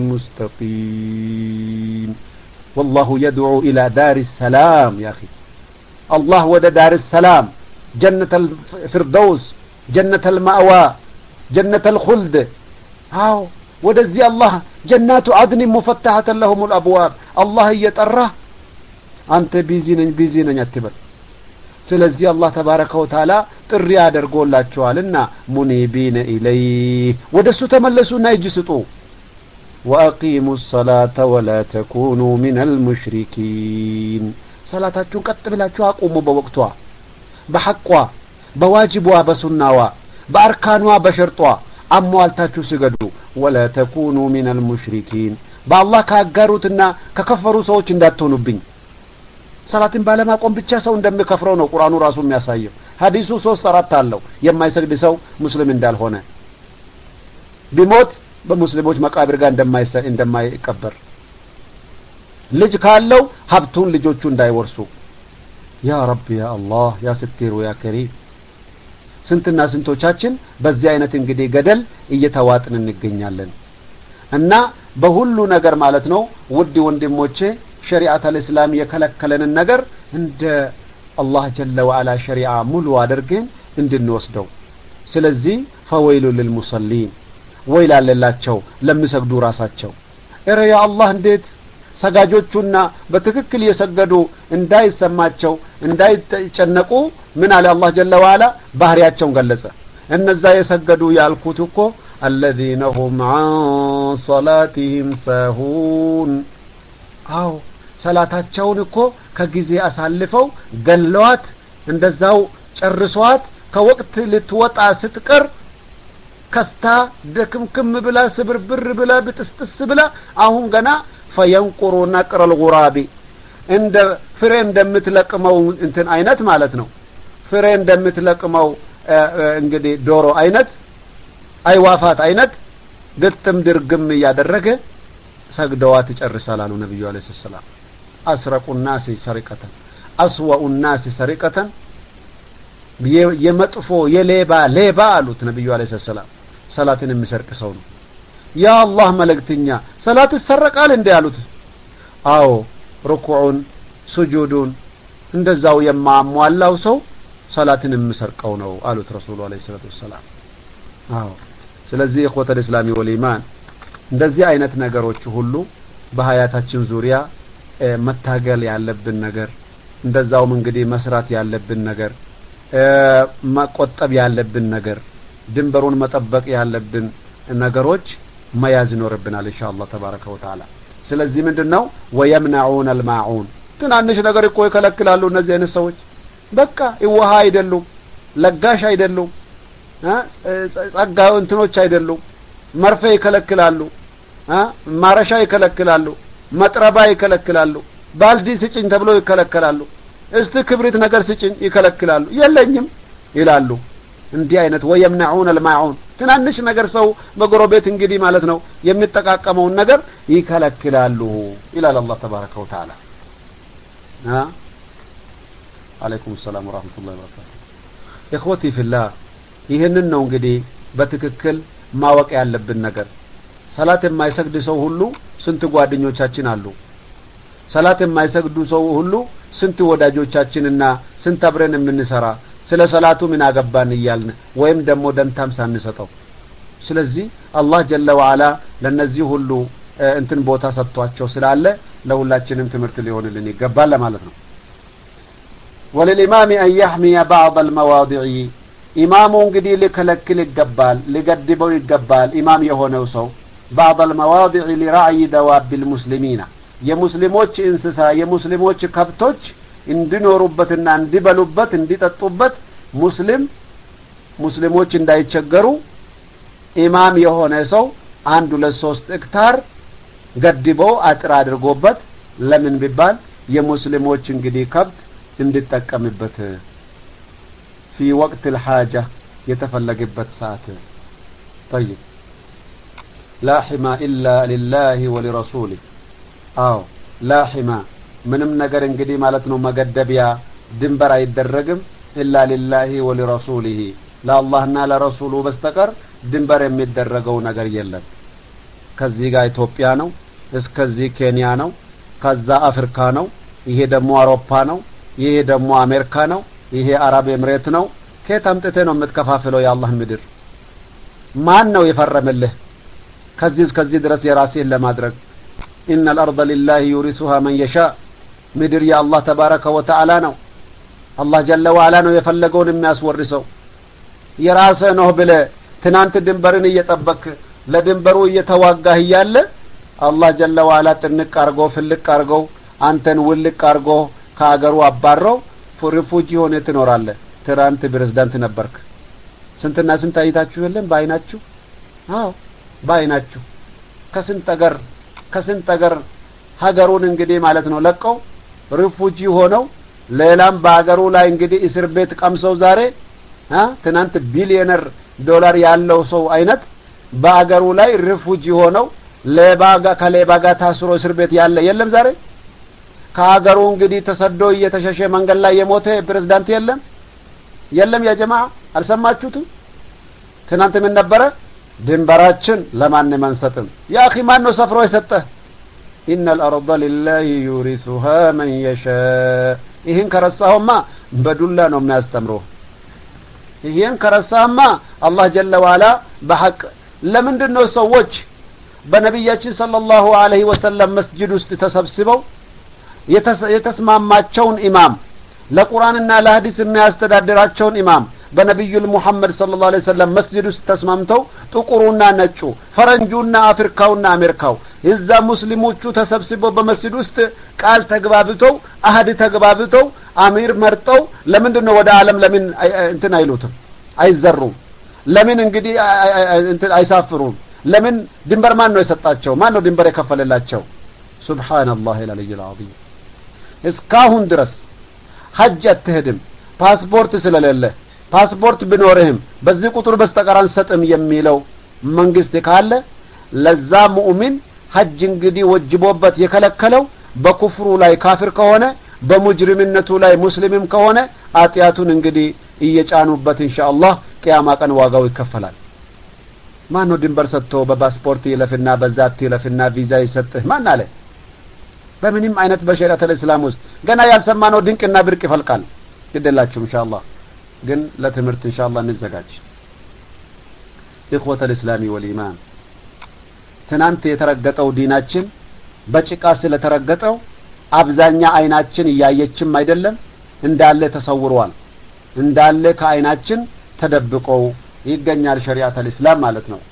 مستقيم والله يدعو إلى دار السلام يا أخي الله ود دار السلام جنة الفردوس جنة المأوى جنة الخلد هاو ودزي الله جنات عدن مفتحة لهم الأبواب الله يتره أنت بيزين بيزين يتبر ስለዚህ አላህ ተባረከ ወተዓላ ጥሪ አድርጎላችኋልና ሙኒቢነ ኢለይህ ወደሱ ተመለሱና እጅ ስጡ وأقيموا الصلاة ولا تكونوا من المشركين صلاتكم ቀጥ ብላችሁ አቁሙ በወቅቷ በሐቋ በዋጅቧ በሱናዋ በአርካኗ በሸርጧ አሟልታችሁ ስገዱ ولا تكونوا من المشركين በአላህ ካጋሩትና ከከፈሩ ሰዎች እንዳትሆኑብኝ ሰላትን ባለማቆም ብቻ ሰው እንደሚከፍረው ነው ቁርአኑ ራሱ የሚያሳየው ሐዲሱ ሶስት አራት አለው የማይሰግድ ሰው ሙስሊም እንዳልሆነ ቢሞት በሙስሊሞች መቃብር ጋር እንደማይሰ እንደማይቀበር ልጅ ካለው ሀብቱን ልጆቹ እንዳይወርሱ ያ ረቢ ያ አላህ ያ ስትሩ ያ ከሪም ስንትና ስንቶቻችን በዚህ አይነት እንግዲህ ገደል እየተዋጥን እንገኛለን እና በሁሉ ነገር ማለት ነው ውድ ወንድሞቼ ሸሪዓተ እስላም የከለከለንን ነገር እንደ አላህ ጀለ ወዐላ ሸሪዓ ሙሉ አድርገን እንድንወስደው ስለዚህ ፈወይሉ للمصلين ወይል አለላቸው ለሚሰግዱ ራሳቸው እረ ያ አላህ እንዴት ሰጋጆቹና በትክክል የሰገዱ እንዳይሰማቸው እንዳይጨነቁ ምን አለ አላህ ጀለ ወዐላ ባህሪያቸውን ገለጸ እነዛ የሰገዱ ያልኩት እኮ الذين هم عن صلاتهم ساهون አው ሰላታቸውን እኮ ከጊዜ አሳልፈው ገለዋት እንደዛው ጨርሷት ከወቅት ልትወጣ ስትቀር ከስታ ደክምክም ብላ ስብርብር ብላ ብጥስጥስ ብላ አሁን ገና ፈየንቁሩ ነቅረል ጉራቢ እንደ ፍሬ እንደምትለቅመው እንትን አይነት ማለት ነው ፍሬ እንደምትለቅመው እንግዲህ ዶሮ አይነት አይዋፋት አይነት ግጥም ድርግም ያደረገ ሰግደዋት ይጨርሳሉ ነብዩ አለይሂ ሰላም አስረቁ الناس سرقة أسوأ الناس سرقة የመጥፎ የሌባ ሌባ አሉት ነብዩ አለይሂ ሰላም ሰላትን የሚሰርቅ ሰው ነው ያ አላህ መልእክተኛ ሰላት ይሰረቃል እንዴ አሉት አዎ ሩኩዑን ሱጁዱን እንደዛው የማሟላው ሰው ሰላትን የሚሰርቀው ነው አሉት ረሱሉ አለይሂ ሰላም አዎ ስለዚህ ኢኽወተል እስላሚ ወልኢማን እንደዚህ አይነት ነገሮች ሁሉ በሐያታችን ዙሪያ መታገል ያለብን ነገር እንደዛውም እንግዲህ መስራት ያለብን ነገር መቆጠብ ያለብን ነገር ድንበሩን መጠበቅ ያለብን ነገሮች መያዝ ይኖርብናል ኢንሻአላህ ተባረከ ወተዓላ ስለዚህ ምንድነው ወየምናዑን አልማዑን ትናንሽ ነገር እኮ ይከለክላሉ እነዚህ አይነት ሰዎች በቃ ይወሃ አይደሉም ለጋሽ አይደሉም ጸጋው እንትኖች አይደሉም መርፌ ይከለክላሉ ማረሻ ይከለክላሉ መጥረባ ይከለክላሉ ባልዲ ስጭኝ ተብሎ ይከለክላሉ እስቲ ክብሪት ነገር ስጭኝ ይከለክላሉ የለኝም ይላሉ እንዲህ አይነት ወየምናዑን አልማዑን ትናንሽ ነገር ሰው በጎረቤት እንግዲህ ማለት ነው የሚጠቃቀመው ነገር ይከለክላሉ ኢላላ አላህ ተባረከ ወተዓላ ها عليكم السلام ورحمة الله وبركاته إخوتي في الله ይሄንን ነው እንግዲህ በትክክል ማወቅ ያለብን ነገር ሰላት የማይሰግድ ሰው ሁሉ ስንት ጓደኞቻችን አሉ ሰላት የማይሰግዱ ሰው ሁሉ ስንት ወዳጆቻችንና ስንት አብረን የምንሰራ ስለ ሰላቱ ምን አገባን ይያልን ወይም ደግሞ ደንታም ሳንሰጠው ስለዚህ አላህ ጀለ ወዐላ ለነዚህ ሁሉ እንትን ቦታ ሰጥቷቸው ስላለ ለሁላችንም ትምህርት ሊሆንልን ይገባል ለማለት ነው وللامام ان يحمي بعض المواضع ኢማሙ እንግዲህ ሊከለክል ይገባል ሊገድበው ይገባል ኢማም የሆነው ሰው بعض المواضع لرعي دواب المسلمين የሙስሊሞች እንስሳ የሙስሊሞች ከብቶች እንዲኖሩበትና እንዲበሉበት እንዲጠጡበት ሙስሊም ሙስሊሞች እንዳይቸገሩ ኢማም የሆነ ሰው አንድ ሁለት ሶስት ሄክታር ገድቦ አጥር አድርጎበት ለምን ቢባል የሙስሊሞች እንግዲህ ከብት እንዲጠቀምበት في وقت الحاجة يتفلقبت ساعته طيب لا حما إلا لله ولرسوله አዎ لا حما ምንም ነገር እንግዲህ ማለት ነው መገደቢያ ድንበር አይደረግም إلا لله ولرسوله ለአላህና ለረሱሉ በስተቀር ድንበር የሚደረገው ነገር የለም ከዚህ ጋር ኢትዮጵያ ነው እስከዚህ ኬንያ ነው ከዛ አፍሪካ ነው ይሄ ደግሞ አውሮፓ ነው ይሄ ደግሞ አሜሪካ ነው ይሄ አረብ ኤምሬት ነው ከታምጥተ ነው የምትከፋፍለው የአላህ ምድር ማን ነው የፈረመልህ ከዚህ እስከዚህ ድረስ የራስህን ለማድረግ ان الارض لله يورثها من يشاء ምድር የአላህ ተባረከ ወተዓላ ነው አላህ ጀለ ወዐላ ነው የፈለገውን የሚያስወርሰው የራስህ ነው ብለ ትናንት ድንበርን እየጠበቅ ለድንበሩ እየተዋጋህ ያለ አላህ ጀለ ወዐላ ጥንቅ አርጎ ፍልቅ አርጎ አንተን ውልቅ አርጎ ከአገሩ አባረው ሪፉጂ ሆነ ትኖራለህ ትራንት ፕሬዝዳንት ነበርክ ስንትና ስንት አይታችሁ የለም ባይናችሁ አዎ ባይናችሁ ከስንት አገር ከስንት አገር ሀገሩን እንግዲህ ማለት ነው ለቀው ሪፉጂ ሆነው ሌላም በአገሩ ላይ እንግዲህ እስር ቤት ቀምሰው ዛሬ አ ትናንት ቢሊዮነር ዶላር ያለው ሰው አይነት በአገሩ ላይ ሪፉጂ ሆነው ለባጋ ከሌባጋ ታስሮ እስር ቤት ያለ የለም ዛሬ ከሀገሩ እንግዲህ ተሰዶ እየተሸሸ መንገድ ላይ የሞተ ፕሬዝዳንት የለም የለም ያ ጀማዓ አልሰማችሁትም ትናንት ምን ነበረ ድንበራችን ለማን መንሰጥም ያ اخي ማን ነው ሰፍሮ የሰጠ ان الارض لله يورثها من يشاء ይሄን ከረሳውማ በዱላ ነው የሚያስተምረው ይሄን ከረሳማ አላህ ጀለ ወዐላ በሐቅ ለምንድነው ሰዎች በነብያችን ሰለላሁ ዐለይሂ ወሰለም መስጂድ ውስጥ ተሰብስበው የተስማማቸውን ኢማም ለቁርአንና ለሐዲስ የሚያስተዳድራቸውን ኢማም በነብዩ ሙሐመድ ሰለላሁ ዐለይሂ ወሰለም መስጂድ ውስጥ ተስማምተው ጥቁሩና ነጩ ፈረንጁና አፍሪካውና አሜሪካው እዛ ሙስሊሞቹ ተሰብስበው በመስጂድ ውስጥ ቃል ተግባብተው አህድ ተግባብተው አሚር መርጠው ለምንድነው ወደ ዓለም ለምን እንትን አይሉትም አይዘሩም ለምን እንግዲህ እንትን አይሳፍሩም ለምን ድንበር ማን ነው የሰጣቸው ማን ነው ድንበር የከፈለላቸው ሱብሃንአላህ العلي العظيم እስካሁን ድረስ ሐጅ አትሄድም ፓስፖርት ስለሌለ ፓስፖርት ቢኖርህም በዚህ ቁጥር በስተቀር አንሰጥም የሚለው መንግስት ካለ ለዛ ሙእሚን ሐጅ እንግዲህ ወጅቦበት የከለከለው በኩፍሩ ላይ ካፊር ከሆነ በሙጅሪምነቱ ላይ ሙስሊምም ከሆነ አጥያቱን እንግዲህ እየጫኑበት ኢንሻአላህ ቂያማ ቀን ዋጋው ይከፈላል ማን ነው ድንበር ሰጥቶ በፓስፖርት ይለፍና በዛት ይለፍና ቪዛ ይሰጥህ ማን አለ በምንም አይነት በሸሪዓት الاسلام ውስጥ ገና ያልሰማነው ድንቅና ብርቅ ይፈልቃል ይደላችሁ ኢንሻአላህ ግን ለትምህርት ኢንሻአላህ እንዘጋጅ ኢኽወተ الاسلام والإيمان ትናንት የተረገጠው ዲናችን በጭቃ ስለተረገጠው አብዛኛ አይናችን ያያየችም አይደለም እንዳለ ተሰውሯል እንዳለ ከአይናችን ተደብቀው ይገኛል ሸሪዓት الاسلام ማለት ነው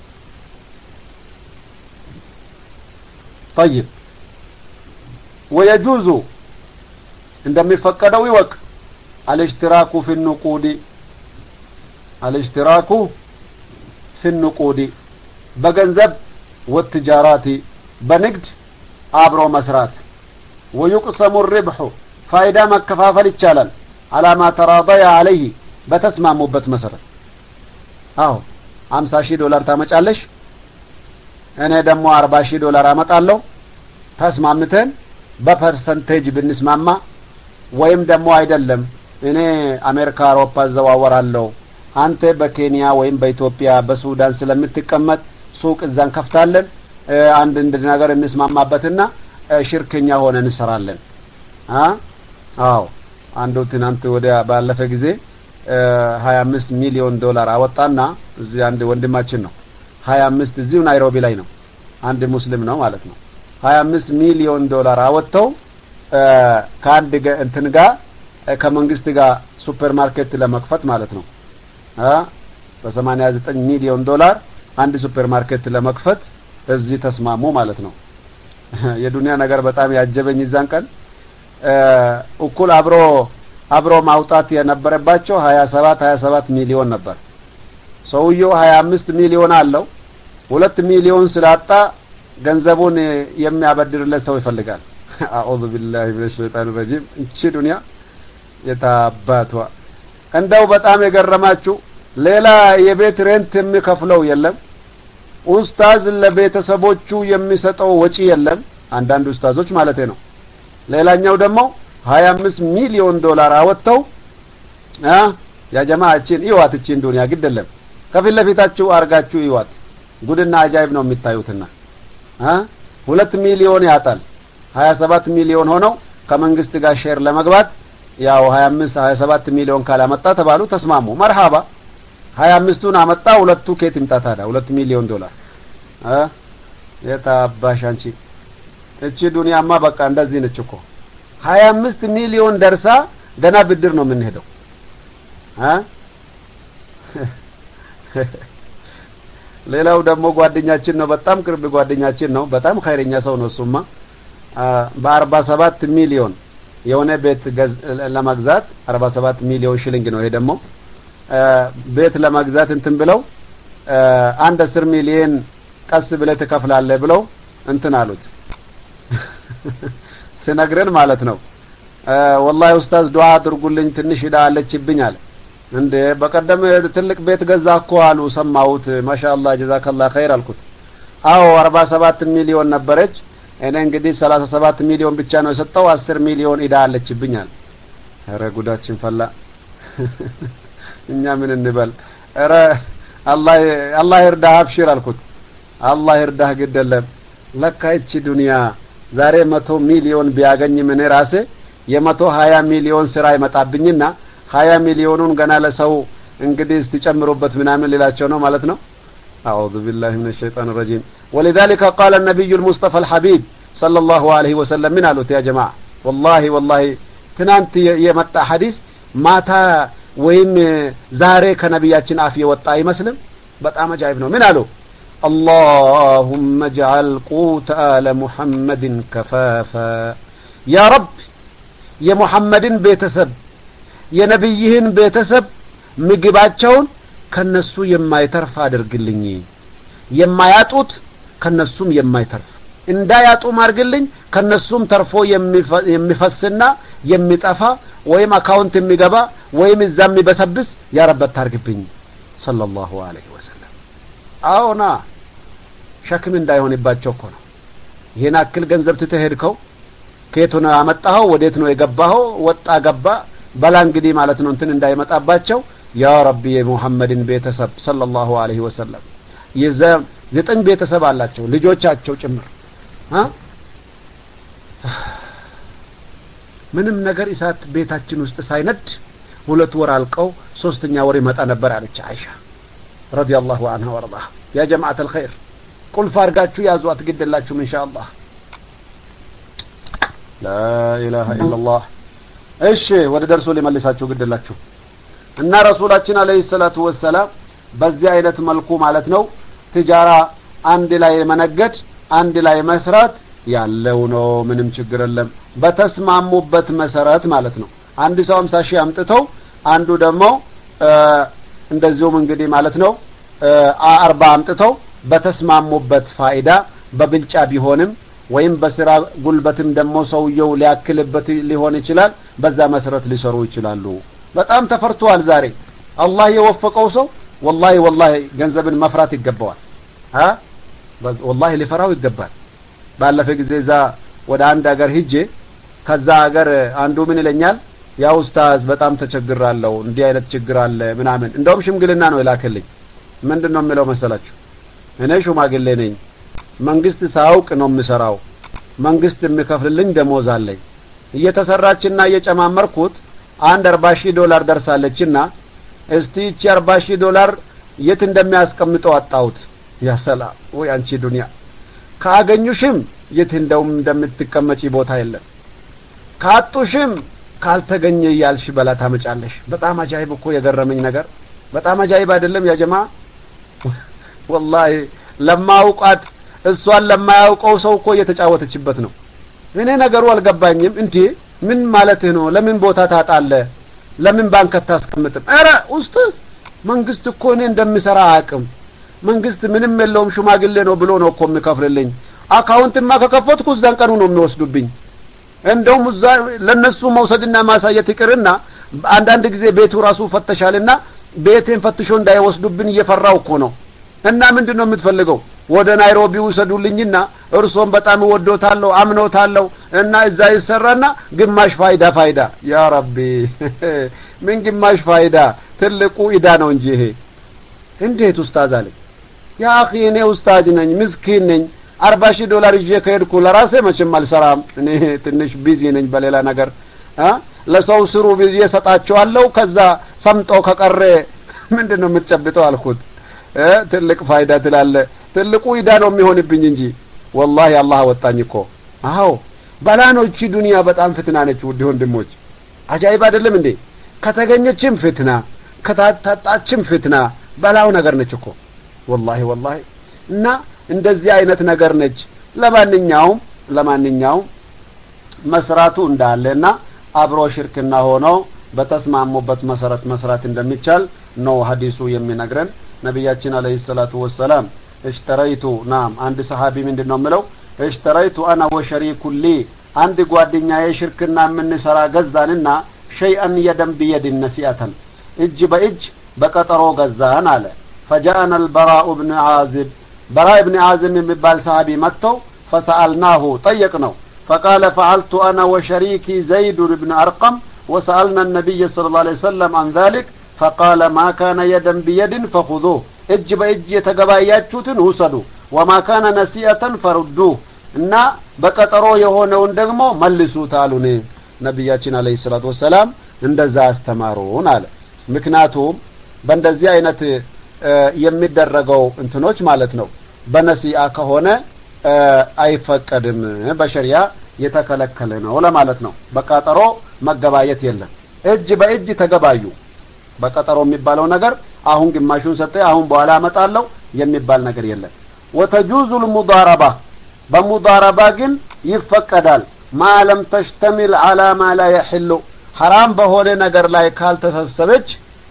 طيب ويجوز እንደሚፈቀደው ይወቅ الاشتراك في النقود الاشتراك في النقود በገንዘብ والتجارات በንግድ አብሮ መስራት ويقسم الربح فائدة መከፋፈል ይቻላል على ما تراضي عليه በተስማሙበት መሰረት አዎ ሃምሳ ሺህ ዶላር ታመጫለሽ እኔ ደግሞ አርባ ሺህ ዶላር አመጣለሁ ተስማምተን በፐርሰንቴጅ ብንስማማ ወይም ደግሞ አይደለም እኔ አሜሪካ አውሮፓ ዘዋወራለሁ አንተ በኬንያ ወይም በኢትዮጵያ በሱዳን ስለምትቀመጥ ሱቅ እዛን ከፍታለን አንድ እንደ ነገር እንስማማበትና ሽርክኛ ሆነን እንሰራለን አ አዎ አንዱ ትናንት ወደ ባለፈ ጊዜ ሀያ አምስት ሚሊዮን ዶላር አወጣና እዚህ አንድ ወንድማችን ነው ሀያ አምስት እዚሁ ናይሮቢ ላይ ነው አንድ ሙስሊም ነው ማለት ነው ሀያ አምስት ሚሊዮን ዶላር አወጣው ከአንድ እንትን ጋር ከመንግስት ጋር ሱፐርማርኬት ለመክፈት ማለት ነው አ በሰማንያ ዘጠኝ ሚሊዮን ዶላር አንድ ሱፐርማርኬት ለመክፈት እዚህ ተስማሙ ማለት ነው የዱንያ ነገር በጣም ያጀበኝ ይዛን ቀን እኩል አብሮ አብሮ ማውጣት የነበረባቸው ሀያ ሰባት ሀያ ሰባት ሚሊዮን ነበር ሰውየው ሀያ አምስት ሚሊዮን አለው ሁለት ሚሊዮን ስላጣ ገንዘቡን የሚያበድርለት ሰው ይፈልጋል አዑዙ ቢላሂ ሚነሽ ሸይጣኒ ረጂም እቺ ዱንያ የታባቷ እንደው በጣም የገረማችሁ ሌላ የቤት ሬንት የሚከፍለው የለም ኡስታዝ ለቤተሰቦቹ የሚሰጠው ወጪ የለም አንዳንድ ኡስታዞች ማለት ነው ሌላኛው ደግሞ ሀያ አምስት ሚሊዮን ዶላር አወጣው አ ያ ጀማዓችን ይዋት እቺ ዱንያ ግደለም ከፊት ለፊታችሁ አርጋችሁ ይዋት ጉድና አጃይብ ነው የሚታዩትና አ ሁለት ሚሊዮን ያጣል ሀያ ሰባት ሚሊዮን ሆነው ከመንግስት ጋር ሼር ለመግባት ያው ሀያ አምስት ሀያ ሰባት ሚሊዮን ካላመጣ ተባሉ ተስማሙ መርሃባ ሀያ አምስቱን አመጣ ሁለቱ ከየት ይምጣታዳ ሁለት ሚሊዮን ዶላር አ የታባሻንቺ እቺ ዱንያማ በቃ እንደዚህ ነች እኮ ሀያ አምስት ሚሊዮን ደርሳ ገና ብድር ነው የምንሄደው አ ሌላው ደግሞ ጓደኛችን ነው በጣም ቅርብ ጓደኛችን ነው በጣም ኸይረኛ ሰው ነው እሱማ በአርባ ሰባት ሚሊዮን የሆነ ቤት ለማግዛት አርባ ሰባት ሚሊዮን ሽሊንግ ነው ይሄ ደግሞ ቤት ለማግዛት እንትን ብለው አንድ አስር ሚሊዮን ቀስ ብለህ ተከፍላለህ ብለው እንትን አሉት ስነግረን ማለት ነው والله ኡስታዝ ዱዓ አድርጉልኝ ትንሽ ዳለችብኝ አለ እንደ በቀደም ትልቅ ቤት ገዛ እኮ አሉ ሰማሁት ማሻአላህ ጀዛከላህ ኸይር አልኩት አዎ አርባ ሰባት ሚሊዮን ነበረች እኔ እንግዲህ ሰላሳ ሰባት ሚሊዮን ብቻ ነው የሰጠው አስር ሚሊዮን ኢዳ አለችብኝ አለ ኧረ ጉዳችን ፈላ እኛ ምን እንበል ኧረ አላህ አላህ ይርዳህ አብሽር አልኩት አላህ ይርዳህ ግደለም ለካ እቺ ዱንያ ዛሬ መቶ ሚሊዮን ቢያገኝ ምን ራሴ የመቶ ሀያ ሚሊዮን ስራ ይመጣብኝና ሀያ ሚሊዮኑን ገና ለሰው እንግዲህ እስቲጨምሩበት ምናምን ሌላቸው ነው ማለት ነው أعوذ بالله من الشيطان الرجيم ولذلك قال النبي المصطفى الحبيب صلى الله عليه وسلم من قالوا يا جماعة والله والله تنانت يمتع حديث ماتا ወይም ዛሬ ከነብያችን አፍ የወጣ አይመስልም በጣም አጃይብ ነው ምን አሉ اللهم اجعل قوت آل محمد كفافا يا رب يا محمد ቤተሰብ የነብይህን ቤተሰብ ምግባቸውን ከነሱ የማይተርፍ አድርግልኝ የማያጡት ከነሱም የማይተርፍ እንዳያጡ ማርግልኝ ከነሱም ተርፎ የሚፈስና የሚጠፋ ወይም አካውንት የሚገባ ወይም እዛም ይበሰብስ ያ ረብ ታርግብኝ ሰለላሁ ዐለይሂ ወሰለም አውና ሸክም እንዳይሆንባቸው እኮ ነው ይሄን አክል ገንዘብ ትተሄድከው ከየት ነው አመጣኸው ወዴት ነው የገባኸው ወጣ ገባ በላ እንግዲህ ማለት ነው እንትን እንዳይመጣባቸው ያ ረቢ የሙሐመድን ቤተሰብ ሰለላሁ ዐለይሂ ወሰለም የዘ ዘጠኝ ቤተሰብ አላቸው ልጆቻቸው ጭምር አ ምንም ነገር ኢሳት ቤታችን ውስጥ ሳይነድ ሁለት ወር አልቀው ሶስተኛ ወር ይመጣ ነበር አለች አይሻ ረዲየላሁ ዐንሃ ወርዳህ ያ ጀማዓት الخير ቁል ፋርጋችሁ ያዙት ግድላችሁ ኢንሻአላህ لا اله الا الله እሺ ወደ ደርሶ ሊመልሳችሁ ግድላችሁ እና ረሱላችን አለይሂ ሰላቱ ወሰለም በዚህ አይነት መልኩ ማለት ነው ትጃራ አንድ ላይ መነገድ አንድ ላይ መስራት ያለው ነው ምንም ችግር የለም በተስማሙበት መሰረት ማለት ነው አንድ ሰው ሃምሳ ሺህ አምጥተው አንዱ ደግሞ እንደዚሁም እንግዲህ ማለት ነው አርባ አምጥተው በተስማሙበት ፋይዳ በብልጫ ቢሆንም ወይም በስራ ጉልበትም ደግሞ ሰውየው ሊያክልበት ሊሆን ይችላል በዛ መሰረት ሊሰሩ ይችላሉ በጣም ተፈርቷል ዛሬ አላህ የወፈቀው ሰው والله والله ገንዘብን መፍራት ይገባዋል አ والله ሊፈራው ይገባል ባለፈ ጊዜ ዛ ወደ አንድ ሀገር ሂጄ ከዛ ሀገር አንዱ ምን ይለኛል ያ ኡስታዝ በጣም ተቸግራለሁ እንዲህ አይነት ችግር አለ ምናምን እንደውም ሽምግልና ነው ይላከልኝ ምንድነው የሚለው መሰላችሁ እኔ ሹማግሌ ነኝ መንግስት ሳውቅ ነው የምሰራው መንግስት የሚከፍልልኝ ደሞዝ አለኝ እየተሰራችና እየጨማመርኩት አንድ አርባ ሺህ ዶላር ደርሳለችና እስቲ እቺ አርባ ሺህ ዶላር የት እንደሚያስቀምጠው አጣውት ያ ሰላም ወይ አንቺ ዱንያ ካገኙሽም የት እንደውም እንደምትቀመጪ ቦታ የለም ካጡሽም ካልተገኘ ያልሽ በላ ታመጫለሽ በጣም አጃይብ እኮ የገረመኝ ነገር በጣም አጃይብ አይደለም ያ ጀማ والله ለማውቃት እሷን ለማያውቀው ሰው እኮ እየተጫወተችበት ነው እኔ ነገሩ አልገባኝም እንዴ ምን ማለት ነው ለምን ቦታ ታጣለ ለምን ባንክ ታስቀምጥም አረ ኡስታዝ መንግስት እኮ እኔ እንደምሰራ አቅም መንግስት ምንም የለውም ሹማግሌ ነው ብሎ ነው እኮ የሚከፍልልኝ አካውንትማ ከከፈትኩ እዛን ቀኑ ነው የሚወስዱብኝ እንደውም እዛ ለነሱ መውሰድና ማሳየት ይቅርና አንዳንድ ጊዜ ቤቱ ራሱ ፈተሻልና ቤቴን ፈትሾ እንዳይወስዱብኝ እየፈራው እኮ ነው እና ምንድነው የምትፈልገው ወደ ናይሮቢ ወሰዱልኝና እርሶም በጣም ወዶታለው አምኖታለው እና እዛ ይሰራና ግማሽ ፋይዳ ፋይዳ ያ ረቢ ምን ግማሽ ፋይዳ ትልቁ ኢዳ ነው እንጂ ይሄ እንዴት ኡስታዝ አለ ያ اخي እኔ ኡስታዝ ነኝ ምስኪን ነኝ አርባ ሺህ ዶላር ይዤ ከሄድኩ ለራሴ መቼም አልሰራም እኔ ትንሽ ቢዚ ነኝ በሌላ ነገር አ ለሰው ስሩ ቢዚ ሰጣቸዋለሁ ከዛ ሰምጦ ከቀረ ምንድነው የምትጨብጠው አልኩት ትልቅ ፋይዳ ትላለ ትልቁ ኢዳ ነው የሚሆንብኝ እንጂ والله አላህ ወጣኝ እኮ አዎ ባላኖች ዱንያ በጣም ፍትና ነች ውድ ወንድሞች አጃይብ አይደለም እንዴ ከተገኘችም ፍትና ከታጣችም ፍትና ባላው ነገር ነች እኮ والله والله እና እንደዚህ አይነት ነገር ነች ለማንኛውም ለማንኛውም መስራቱ እንዳለና አብሮ ሽርክና ሆኖ በተስማሙበት መሰረት መስራት እንደሚቻል ነው ሐዲሱ የሚነግረን ነብያችን አለይሂ ሰላቱ ወሰለም اشتريت نعم عند صحابي ምንድነው ምለው اشتريت انا وشريك لي አንድ ጓደኛዬ ሽርክና ምን ሰራ ገዛንና شيئا يدم بيد نسيئه እጅ በእጅ በቀጠሮ ገዛን አለ فجاءنا البراء بن عازب براء بن عازب የሚባል صحابي መጥተው فسالناه طيقناه فقال فعلت انا وشريكي زيد بن ارقم وسالنا النبي صلى الله عليه وسلم عن ذلك فقال ما كان يدا بيد فخذوه እጅ በእጅ የተገባያችሁትን ውሰዱ وما كان نسيئه فردوه እና በቀጠሮ የሆነውን ደግሞ መልሱት አሉን ነብያችን አለይሂ ሰላቱ ወሰለም እንደዛ አስተማሩን አለ ምክንያቱም በእንደዚህ አይነት የሚደረገው እንትኖች ማለት ነው በነሲአ ከሆነ አይፈቀድም በሸሪዓ የተከለከለ ነው ለማለት ነው በቀጠሮ መገባየት የለም እጅ በእጅ ተገባዩ በቀጠሮ የሚባለው ነገር አሁን ግማሹን ሰጠ አሁን በኋላ አመጣለሁ የሚባል ነገር የለም وتجوز المضاربه በሙዳረባ ግን ይፈቀዳል ما لم تشتمل على ما لا يحل حرام በሆነ ነገር ላይ ካልተሰበሰበች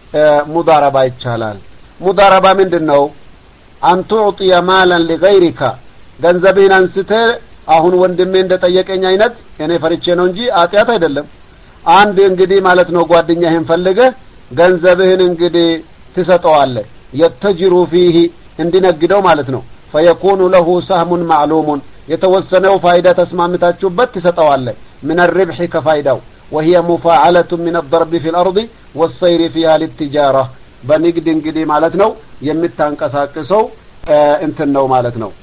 ሙዳረባ ይቻላል ሙዳረባ ምንድነው أن تعطي مالا لغيرك ገንዘብህን አንስተ አሁን ወንድሜ እንደጠየቀኝ አይነት እኔ ፈርቼ ነው እንጂ አጥያት አይደለም አንድ እንግዲህ ማለት ነው ጓደኛህን ፈልገ ገንዘብህን እንግዲህ ትሰጠዋለህ የተጅሩ فيه እንዲነግደው ማለት ነው فيكون له سهم معلوم የተወሰነው ፋይዳ ተስማምታችሁበት ትሰጠዋለህ من الربح كفايداው وهي مفاعله من الضرب في الارض والسير فيها للتجاره በንግድ እንግዲህ ማለት ነው የምታንቀሳቅሰው እንትን ነው ማለት ነው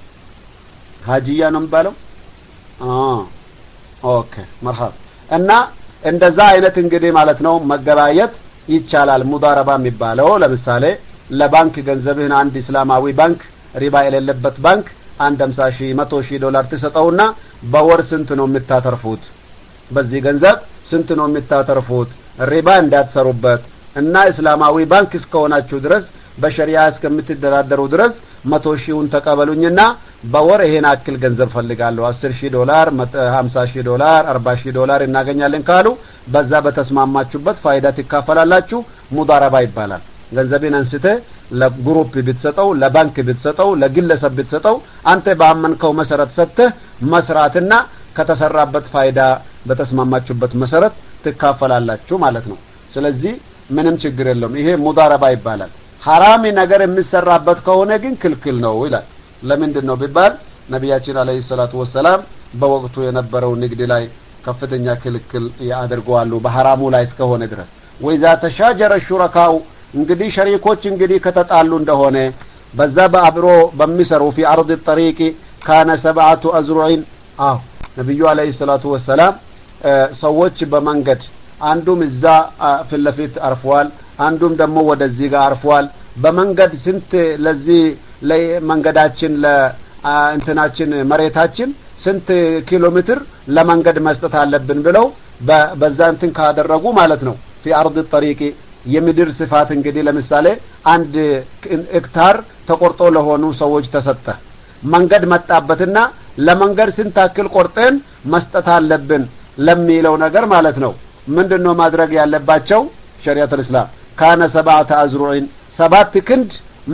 ሀጂያ ነው ባለው አ ኦኬ መርሐባ እና እንደዛ አይነት እንግዲህ ማለት ነው መገባየት ይቻላል ሙዳረባ የሚባለው ለምሳሌ ለባንክ ገንዘብህን አንድ እስላማዊ ባንክ ሪባ የሌለበት ባንክ አንድ ሃምሳ ሺህ መቶ ሺህ ዶላር ተሰጠውና በወር ስንት ነው የምታተርፉት በዚህ ገንዘብ ስንት ነው የምታተርፉት ሪባ እንዳትሰሩበት እና እስላማዊ ባንክ እስከሆናችሁ ድረስ በሸሪዓ እስከምትደራደሩ ድረስ መቶ ሺውን ተቀበሉኝና በወር ይሄን አክል ገንዘብ ፈልጋለሁ አስር ሺህ ዶላር ሃምሳ ሺህ ዶላር አርባ ሺህ ዶላር እናገኛለን ካሉ በዛ በተስማማችሁበት ፋይዳ ትካፈላላችሁ ሙዳረባ ይባላል ገንዘብን አንስተ ለግሩፕ ብትሰጠው ለባንክ ብትሰጠው ለግለሰብ ብትሰጠው አንተ ባመንከው መሰረት ሰጥተህ መስራትና ከተሰራበት ፋይዳ በተስማማችሁበት መሰረት ትካፈላላችሁ ማለት ነው ስለዚህ ምንም ችግር የለም ይሄ ሙዳረባ ይባላል ሐራም ነገር የሚሰራበት ከሆነ ግን ክልክል ነው ይላል ለምንድን ነው ቢባል ነብያችን አለይሂ ሰላቱ ወሰለም በወቅቱ የነበረው ንግድ ላይ ከፍተኛ ክልክል ያደርጋሉ በሐራሙ ላይ እስከሆነ ድረስ ወይዛ ተሻጀረ ሹረካው እንግዲህ ሸሪኮች እንግዲህ ከተጣሉ እንደሆነ በዛ በአብሮ በሚሰሩ في ارض الطريق كان سبعه ازرع አው ነብዩ አለይሂ ሰላቱ ወሰለም ሰዎች በመንገድ አንዱም እዛ ፍለፊት አርፏል አንዱም ደግሞ ወደዚህ ጋር አርፏል በመንገድ ስንት ለዚህ ለመንገዳችን ለእንትናችን መሬታችን ስንት ኪሎ ሜትር ለመንገድ መስጠት አለብን ብለው በዛ እንትን ካደረጉ ማለት ነው في ارض الطريق የምድር ስፋት እንግዲህ ለምሳሌ አንድ ሄክታር ተቆርጦ ለሆኑ ሰዎች ተሰጠ መንገድ መጣበትና ለመንገድ ስንት አክል ቆርጠን መስጠት አለብን ለሚለው ነገር ማለት ነው ምንድነው ማድረግ ያለባቸው ሸሪዓት الاسلام ካነ ሰባተ አዝሩዕን ሰባት ክንድ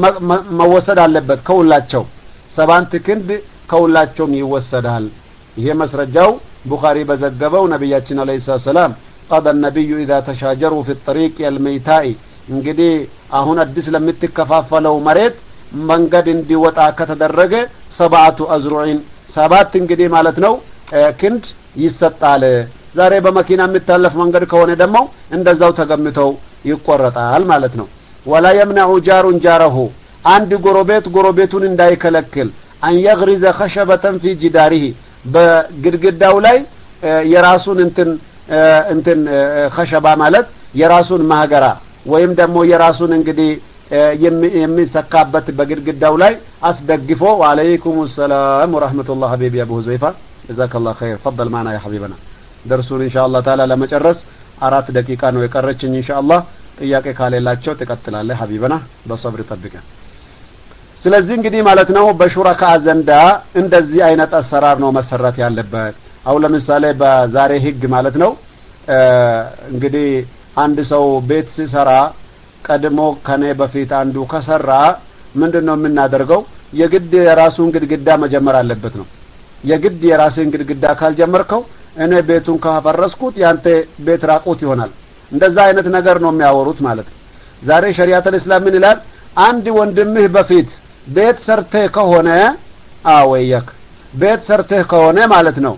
መወሰድ አለበት ከሁላቸው ሰባት ክንድ ከሁላቸውም ይወሰዳል ይሄ መስረጃው ቡኻሪ በዘገበው ነብያችን አለይሂ ሰላም قضى النبي اذا تشاجروا في الطريق الميتاء እንግዲህ አሁን አዲስ ለምትከፋፈለው መሬት መንገድ እንዲወጣ ከተደረገ ሰባቱ አዝሩዕን ሰባት እንግዲህ ማለት ነው ክንድ ይሰጣል ዛሬ በመኪና የሚታለፍ መንገድ ከሆነ ደግሞ እንደዛው ተገምተው ይቆረጣል ማለት ነው ولا يمنع جار جاره አንድ ጎረቤት ጎረቤቱን እንዳይከለክል ان يغرز خشبة في جداره በግድግዳው ላይ የራሱን እንትን እንትን خشبة ማለት የራሱን ማህገራ ወይም ደግሞ የራሱን እንግዲህ የሚሰካበት በግድግዳው ላይ አስደግፎ ወአለይኩም ሰላም ወራህመቱላሂ ሐቢቢ አቡ ሁዘይፋ ጀዛከላሁ ኸይር ተفضل معنا يا حبيبنا درسون ان شاء الله تعالى ለመጨረስ አራት ደቂቃ ነው የቀረችኝ ان شاء الله ጥያቄ ካለላቸው ተከታተላለህ ሐቢበና በصبر ጠብቀ ስለዚህ እንግዲህ ማለት ነው በሹራካ ዘንዳ እንደዚህ አይነት አሰራር ነው መሰረት ያለበት አው ለምሳሌ በዛሬ ህግ ማለት ነው እንግዲህ አንድ ሰው ቤት ሲሰራ ቀድሞ ከኔ በፊት አንዱ ከሰራ ምንድነው የምናደርገው የግድ የራሱን ግድግዳ መጀመር አለበት ነው የግድ የራስን ግድግዳ ካልጀመርከው እኔ ቤቱን ካፈረስኩት ያንተ ቤት ራቁት ይሆናል እንደዛ አይነት ነገር ነው የሚያወሩት ማለት ዛሬ ሸሪዓት الاسلام ምን ይላል አንድ ወንድምህ በፊት ቤት ሰርተህ ከሆነ አወየክ ቤት ሰርተህ ከሆነ ማለት ነው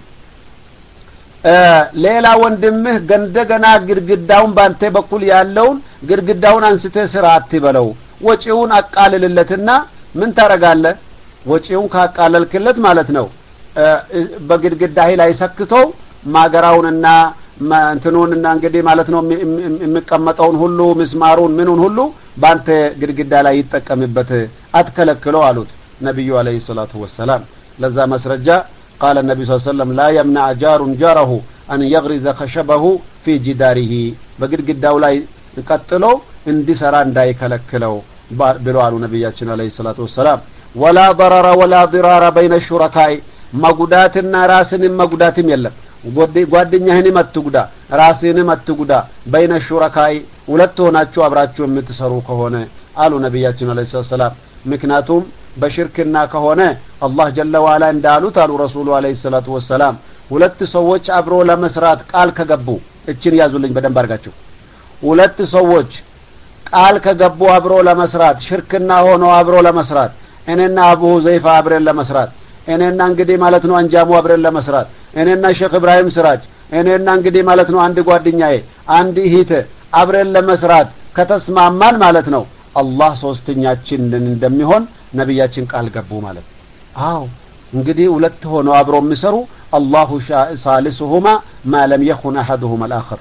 ሌላ ወንድምህ ገንደገና ግድግዳውን ባንተ በኩል ያለውን ግድግዳውን አንስተ ስራ አትበለው ወጪውን አቃልልለትና ምን ታረጋለህ ወጪውን ካቃለልክለት ማለት ነው በግድግዳህ ላይ ሰክተው ማገራውንና እንትኑንና እንግዲህ ማለት ነው የሚቀመጠውን ሁሉ ምስማሩን ምኑን ሁሉ ባንተ ግድግዳ ላይ ይተቀምበት አትከለክለው አሉት ነብዩ አለይሂ ሰላቱ ወሰለም ለዛ መስረጃ قال النبي صلى الله عليه وسلم لا يمنع جار جاره أن يغرز خشبه في جداره بقدقداو ላይ ቀጥሎ እንዲሰራ እንዳይከለክለው ብለዋል ነብያችን አለይሂ ሰላቱ ወሰለም ወላ ضرر ولا ضرار بين الشركاء መጉዳትና ራስን መጉዳትም የለም ጓደኛህን አትጉዳ ራስህን አትጉዳ بين الشركاء ሁለት ሆናችሁ አብራችሁ የምትሰሩ ከሆነ አሉ ነብያችን አለይሂ ሰላም ምክንያቱም በሽርክና ከሆነ አላህ ጀለ ወዐላ እንዳሉት አሉ ረሱሉ አለይሂ ሰላቱ ወሰለም ሁለት ሰዎች አብሮ ለመስራት ቃል ከገቡ እችን ያዙልኝ በደንብ አርጋችሁ ሁለት ሰዎች ቃል ከገቡ አብሮ ለመስራት ሽርክና ሆኖ አብሮ ለመስራት እኔና አቡ ዘይፋ አብረን ለመስራት እኔና እንግዲህ ማለት ነው አንጃሙ አብረን ለመስራት እኔና ሼክ ኢብራሂም ስራጅ እኔና እንግዲህ ማለት ነው አንድ ጓደኛዬ አንድ እህት አብረን ለመስራት ከተስማማን ማለት ነው አላህ ሶስተኛችን እንደሚሆን ነብያችን ቃል ገቡ ማለት አው እንግዲህ ሁለት ሆኖ አብሮ የሚሰሩ አላሁ ሳሊሱሁማ ما لم يخن احدهما الاخر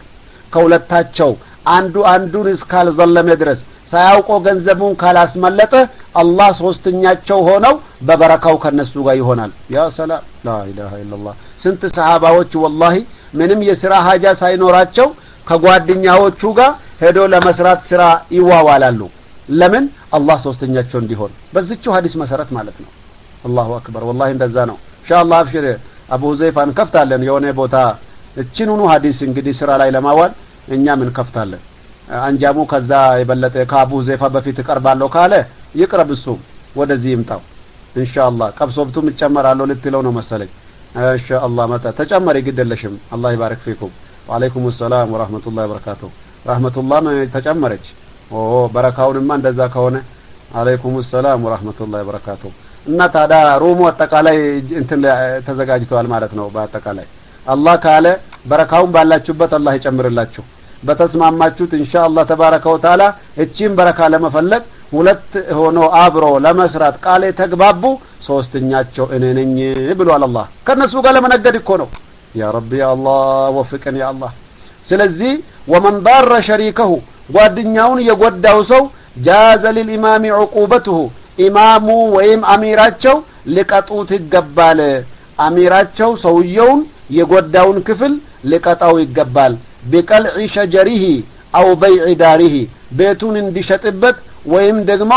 ከሁለታቸው አንዱ አንዱን እስካል ዘለመ ድረስ ሳያውቆ ገንዘቡን ካላስመለጠ አላህ ሶስተኛቸው ሆነው በበረካው ከነሱ ጋር ይሆናል ያ ሰላም ላ ኢላሃ ኢላላህ ስንት ሰሃባዎች ወላሂ ምንም የሥራ ሀጃ ሳይኖራቸው ከጓደኛዎቹ ጋር ሄዶ ለመስራት ስራ ይዋዋላሉ ለምን አላህ ሶስተኛቸው እንዲሆን በዚህው ሐዲስ መሰረት ማለት ነው አላሁ አክበር ወላሂ እንደዛ ነው ኢንሻአላህ አብሽር አቡ ዘይፋን ከፍታለን የሆነ ቦታ እቺኑኑ ሐዲስ እንግዲህ ስራ ላይ ለማዋል እኛ ምን ከፍታለን አንጃሙ ከዛ የበለጠ ከአቡ ዘይፋ በፊት ቀርባለሁ ካለ ይቅረብሱ ወደዚህ ይምጣው ኢንሻአላህ ቀብሶብቱም ይጨመራሉ ልትለው ነው መሰለኝ ኢንሻአላህ መጣ ተጨመሪ ግደለሽም አላህ ይባርክ ፊኩም ወአለይኩም ሰላም ወራህመቱላሂ ወበረካቱ ረህመቱላህ ተጨመረች ኦ በረካውንማ እንደዛ ከሆነ አለይኩም ሰላም ወራህመቱላሂ ወበረካቱ እና ታዳ ሩሙ አጠቃላይ እንትን ተዘጋጅቷል ማለት ነው በአጠቃላይ አላህ ካለ በረካውን ባላችሁበት አላህ ይጨምርላችሁ በተስማማችሁት ኢንሻአላህ ተባረከ ወተዓላ እቺን በረካ ለመፈለግ ሁለት ሆኖ አብሮ ለመስራት ቃል ተግባቡ ሶስተኛቸው እኔ ነኝ ብሏል አላህ ከነሱ ጋር ለመነገድ እኮ ነው ያ ረቢ ያ አላህ ወፍቀን ያ አላህ ስለዚህ ومن ضار شريكه ጓደኛውን የጎዳው ሰው جاز للامام عقوبته ኢማሙ ወይም አሚራቸው ሊቀጡት ይገባል አሚራቸው ሰውየውን የጎዳውን ክፍል ሊቀጣው ይገባል بقلع شجره او بيع داره ቤቱን እንዲሸጥበት ወይም ደግሞ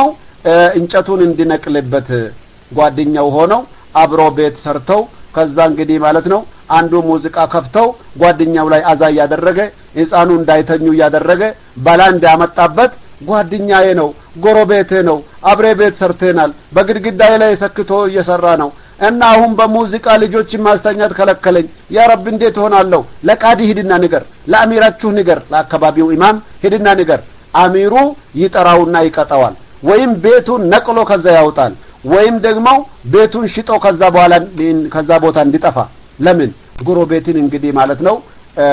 እንጨቱን እንዲነቅልበት ጓደኛው ሆነው አብሮ ቤት ሰርተው ከዛ እንግዲህ ማለት ነው አንዱ ሙዚቃ ከፍተው ጓደኛው ላይ አዛ ያደረገ ህፃኑ እንዳይተኙ ያደረገ ባላ እንዳመጣበት ጓደኛዬ ነው ጎረቤቴ ነው አብሬ ቤት ሰርተናል በግድግዳዬ ላይ ሰክቶ እየሰራ ነው እና አሁን በሙዚቃ ልጆችን ማስተኛት ከለከለኝ ያ ረብ እንዴት ሆናለሁ ለቃዲ ሂድና ንገር ለአሚራችሁ ንገር ለአካባቢው ኢማም ሂድና ንገር አሚሩ ይጠራውና ይቀጣዋል ወይም ቤቱን ነቅሎ ከዛ ያውጣል ወይም ደግሞ ቤቱን ሽጦ ከዛ በኋላ ከዛ ቦታ እንዲጠፋ ለምን ጎረቤትን እንግዲህ ማለት ነው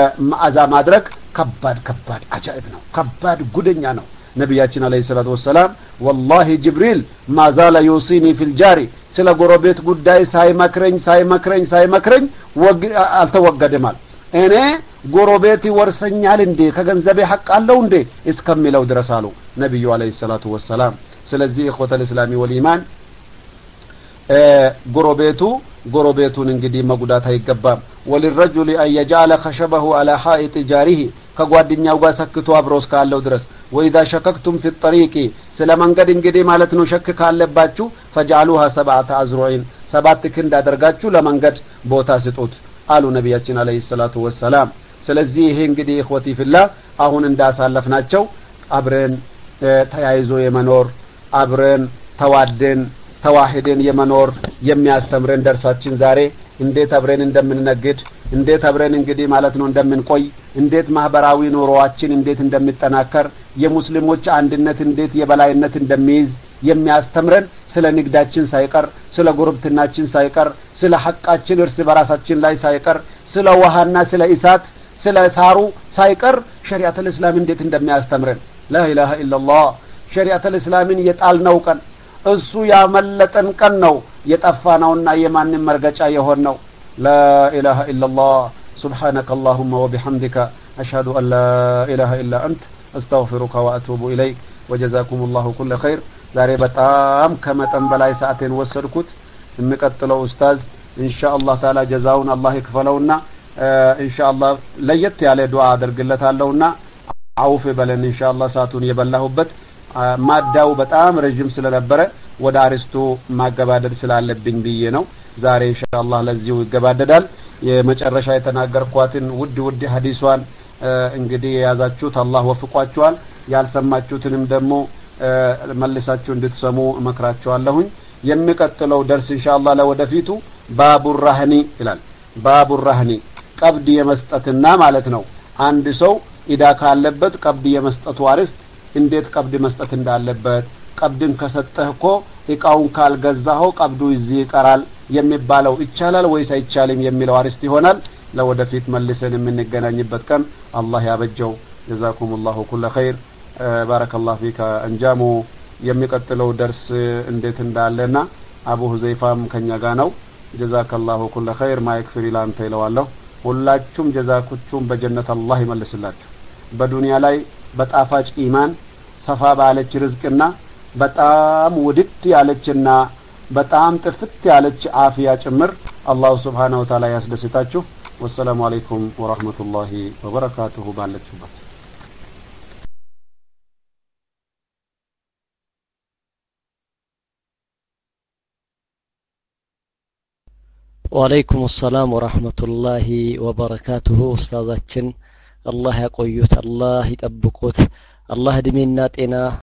ማአዛ ማድረግ ከባድ ከባድ አጃኢብ ነው ከባድ ጉደኛ ነው ነብያችን አለይሂ ሰላቱ ወሰለም والله ጅብሪል ማዛላ ዩሲኒ ፊል ጃሪ ስለ ጎረቤት ጉዳይ ሳይመክረኝ ሳይመክረኝ ሳይመክረኝ አልተወገደማል እኔ ጎረቤት ይወርሰኛል እንዴ ከገንዘቤ ሐቅ አለው እንዴ እስከሚለው ድረስ አሉ ነብዩ አለይሂ ሰላቱ ወሰለም ስለዚህ ኢኽወተል እስላሚ ወልኢማን ጎረቤቱ ጎረቤቱን እንግዲህ መጉዳት አይገባም ወልረጁል አየጃለ خشبه على حائط جاره ከጓደኛው ጋር ሰክቶ አብሮስ ካለው ድረስ وإذا شككتم في الطريق ስለመንገድ እንግዲህ ማለት ነው ሸክ ካለባችሁ فجعلوها سبعة أذرع ሰባት ክንድ አድርጋችሁ ለመንገድ ቦታ ስጡት አሉ ነብያችን አለይሂ ሰላቱ ወሰለም ስለዚህ ይሄ እንግዲህ ኢኽወቲ ፊላህ አሁን እንዳሳለፍናቸው አብረን ተያይዞ የመኖር አብረን ተዋደን ተዋሂደን የመኖር የሚያስተምረን ደርሳችን ዛሬ እንዴት አብረን እንደምንነግድ እንዴት አብረን እንግዲህ ማለት ነው እንደምንቆይ እንዴት ማህበራዊ ኑሮአችን እንዴት እንደሚጠናከር የሙስሊሞች አንድነት እንዴት የበላይነት እንደሚይዝ የሚያስተምረን ስለ ንግዳችን ሳይቀር ስለ ጉርብትናችን ሳይቀር ስለ ሐቃችን እርስ በራሳችን ላይ ሳይቀር ስለ ውሃና ስለ ኢሳት ስለ ሳሩ ሳይቀር ሸሪዓተል እስላም እንዴት እንደሚያስተምረን ላ ኢላሃ ኢላላህ ሸሪዓተል እስላምን የጣልነው ቀን እሱ ያመለጠን ቀን ነው የጠፋነውና የማንም መርገጫ የሆን ነው لا إله إلا الله سبحانك اللهم وبحمدك أشهد أن لا إله إلا أنت أستغفرك وأتوب إليك وجزاكم الله كل خير ዛሬ በጣም ከመጠን በላይ ሰዓቴን ወሰድኩት የሚቀጥለው ኡስታዝ ኢንሻአላህ ተዓላ ጀዛውን አላህ ይክፈለውና ኢንሻአላህ ለየት ያለ ዱዓ አድርግለታለሁና አውፍ በለን ኢንሻአላህ ሰዓቱን የበላሁበት ማዳው በጣም ረጅም ስለነበረ ወደ አርስቱ ማገባደድ ስላለብኝ ብዬ ነው ዛሬ ኢንሻአላህ ለዚሁ ይገባደዳል የመጨረሻ የተናገርኳትን ውድ ውድ ሐዲሷን እንግዲህ ያዛችሁት አላህ ወፍቋችኋል ያልሰማችሁትንም ደግሞ መልሳችሁ እንድትሰሙ እመክራችኋለሁኝ የሚቀጥለው ደርስ ኢንሻአላህ ለወደፊቱ ባቡ الرهن ይላል ባቡ الرهن ቀብድ የመስጠትና ማለት ነው አንድ ሰው ኢዳ ካለበት ቀብድ የመስጠቱ አርስት እንዴት ቀብድ መስጠት እንዳለበት ቀብድን ከሰጠህኮ እቃውን ካልገዛኸው ቀብዱ እዚህ ይቀራል የሚባለው ይቻላል ወይስ አይቻልም የሚለው አርስት ይሆናል ለወደፊት መልሰን የምንገናኝበት ቀን አላህ ያበጀው ጀዛኩሙላሁ ኩለ ኸይር ባረከላሁ ፊካ እንጃሙ የሚቀጥለው ደርስ እንዴት እንዳለና አቡ ሁዘይፋም ከኛ ጋር ነው ጀዛከላሁ ኩለ ኸይር ማይክፍሪ ላንተ ይለዋለሁ ሁላችሁም ጀዛኩቹም በጀነት አላህ ይመልስላችሁ በዱንያ ላይ በጣፋጭ ኢማን ሰፋ ባለች ርዝቅና በጣም ውድድ ያለችና በጣም ጥፍት ያለች አፊያ ጭምር አላህ Subhanahu Wa Ta'ala ያስደስታችሁ ወሰላሙ አለይኩም ወራህመቱላሂ ወበረካቱሁ ባለችሁበት وعليكم السلام ورحمة الله وبركاته أستاذاتنا الله يقويوت الله يطبقوت الله دمينا ጤና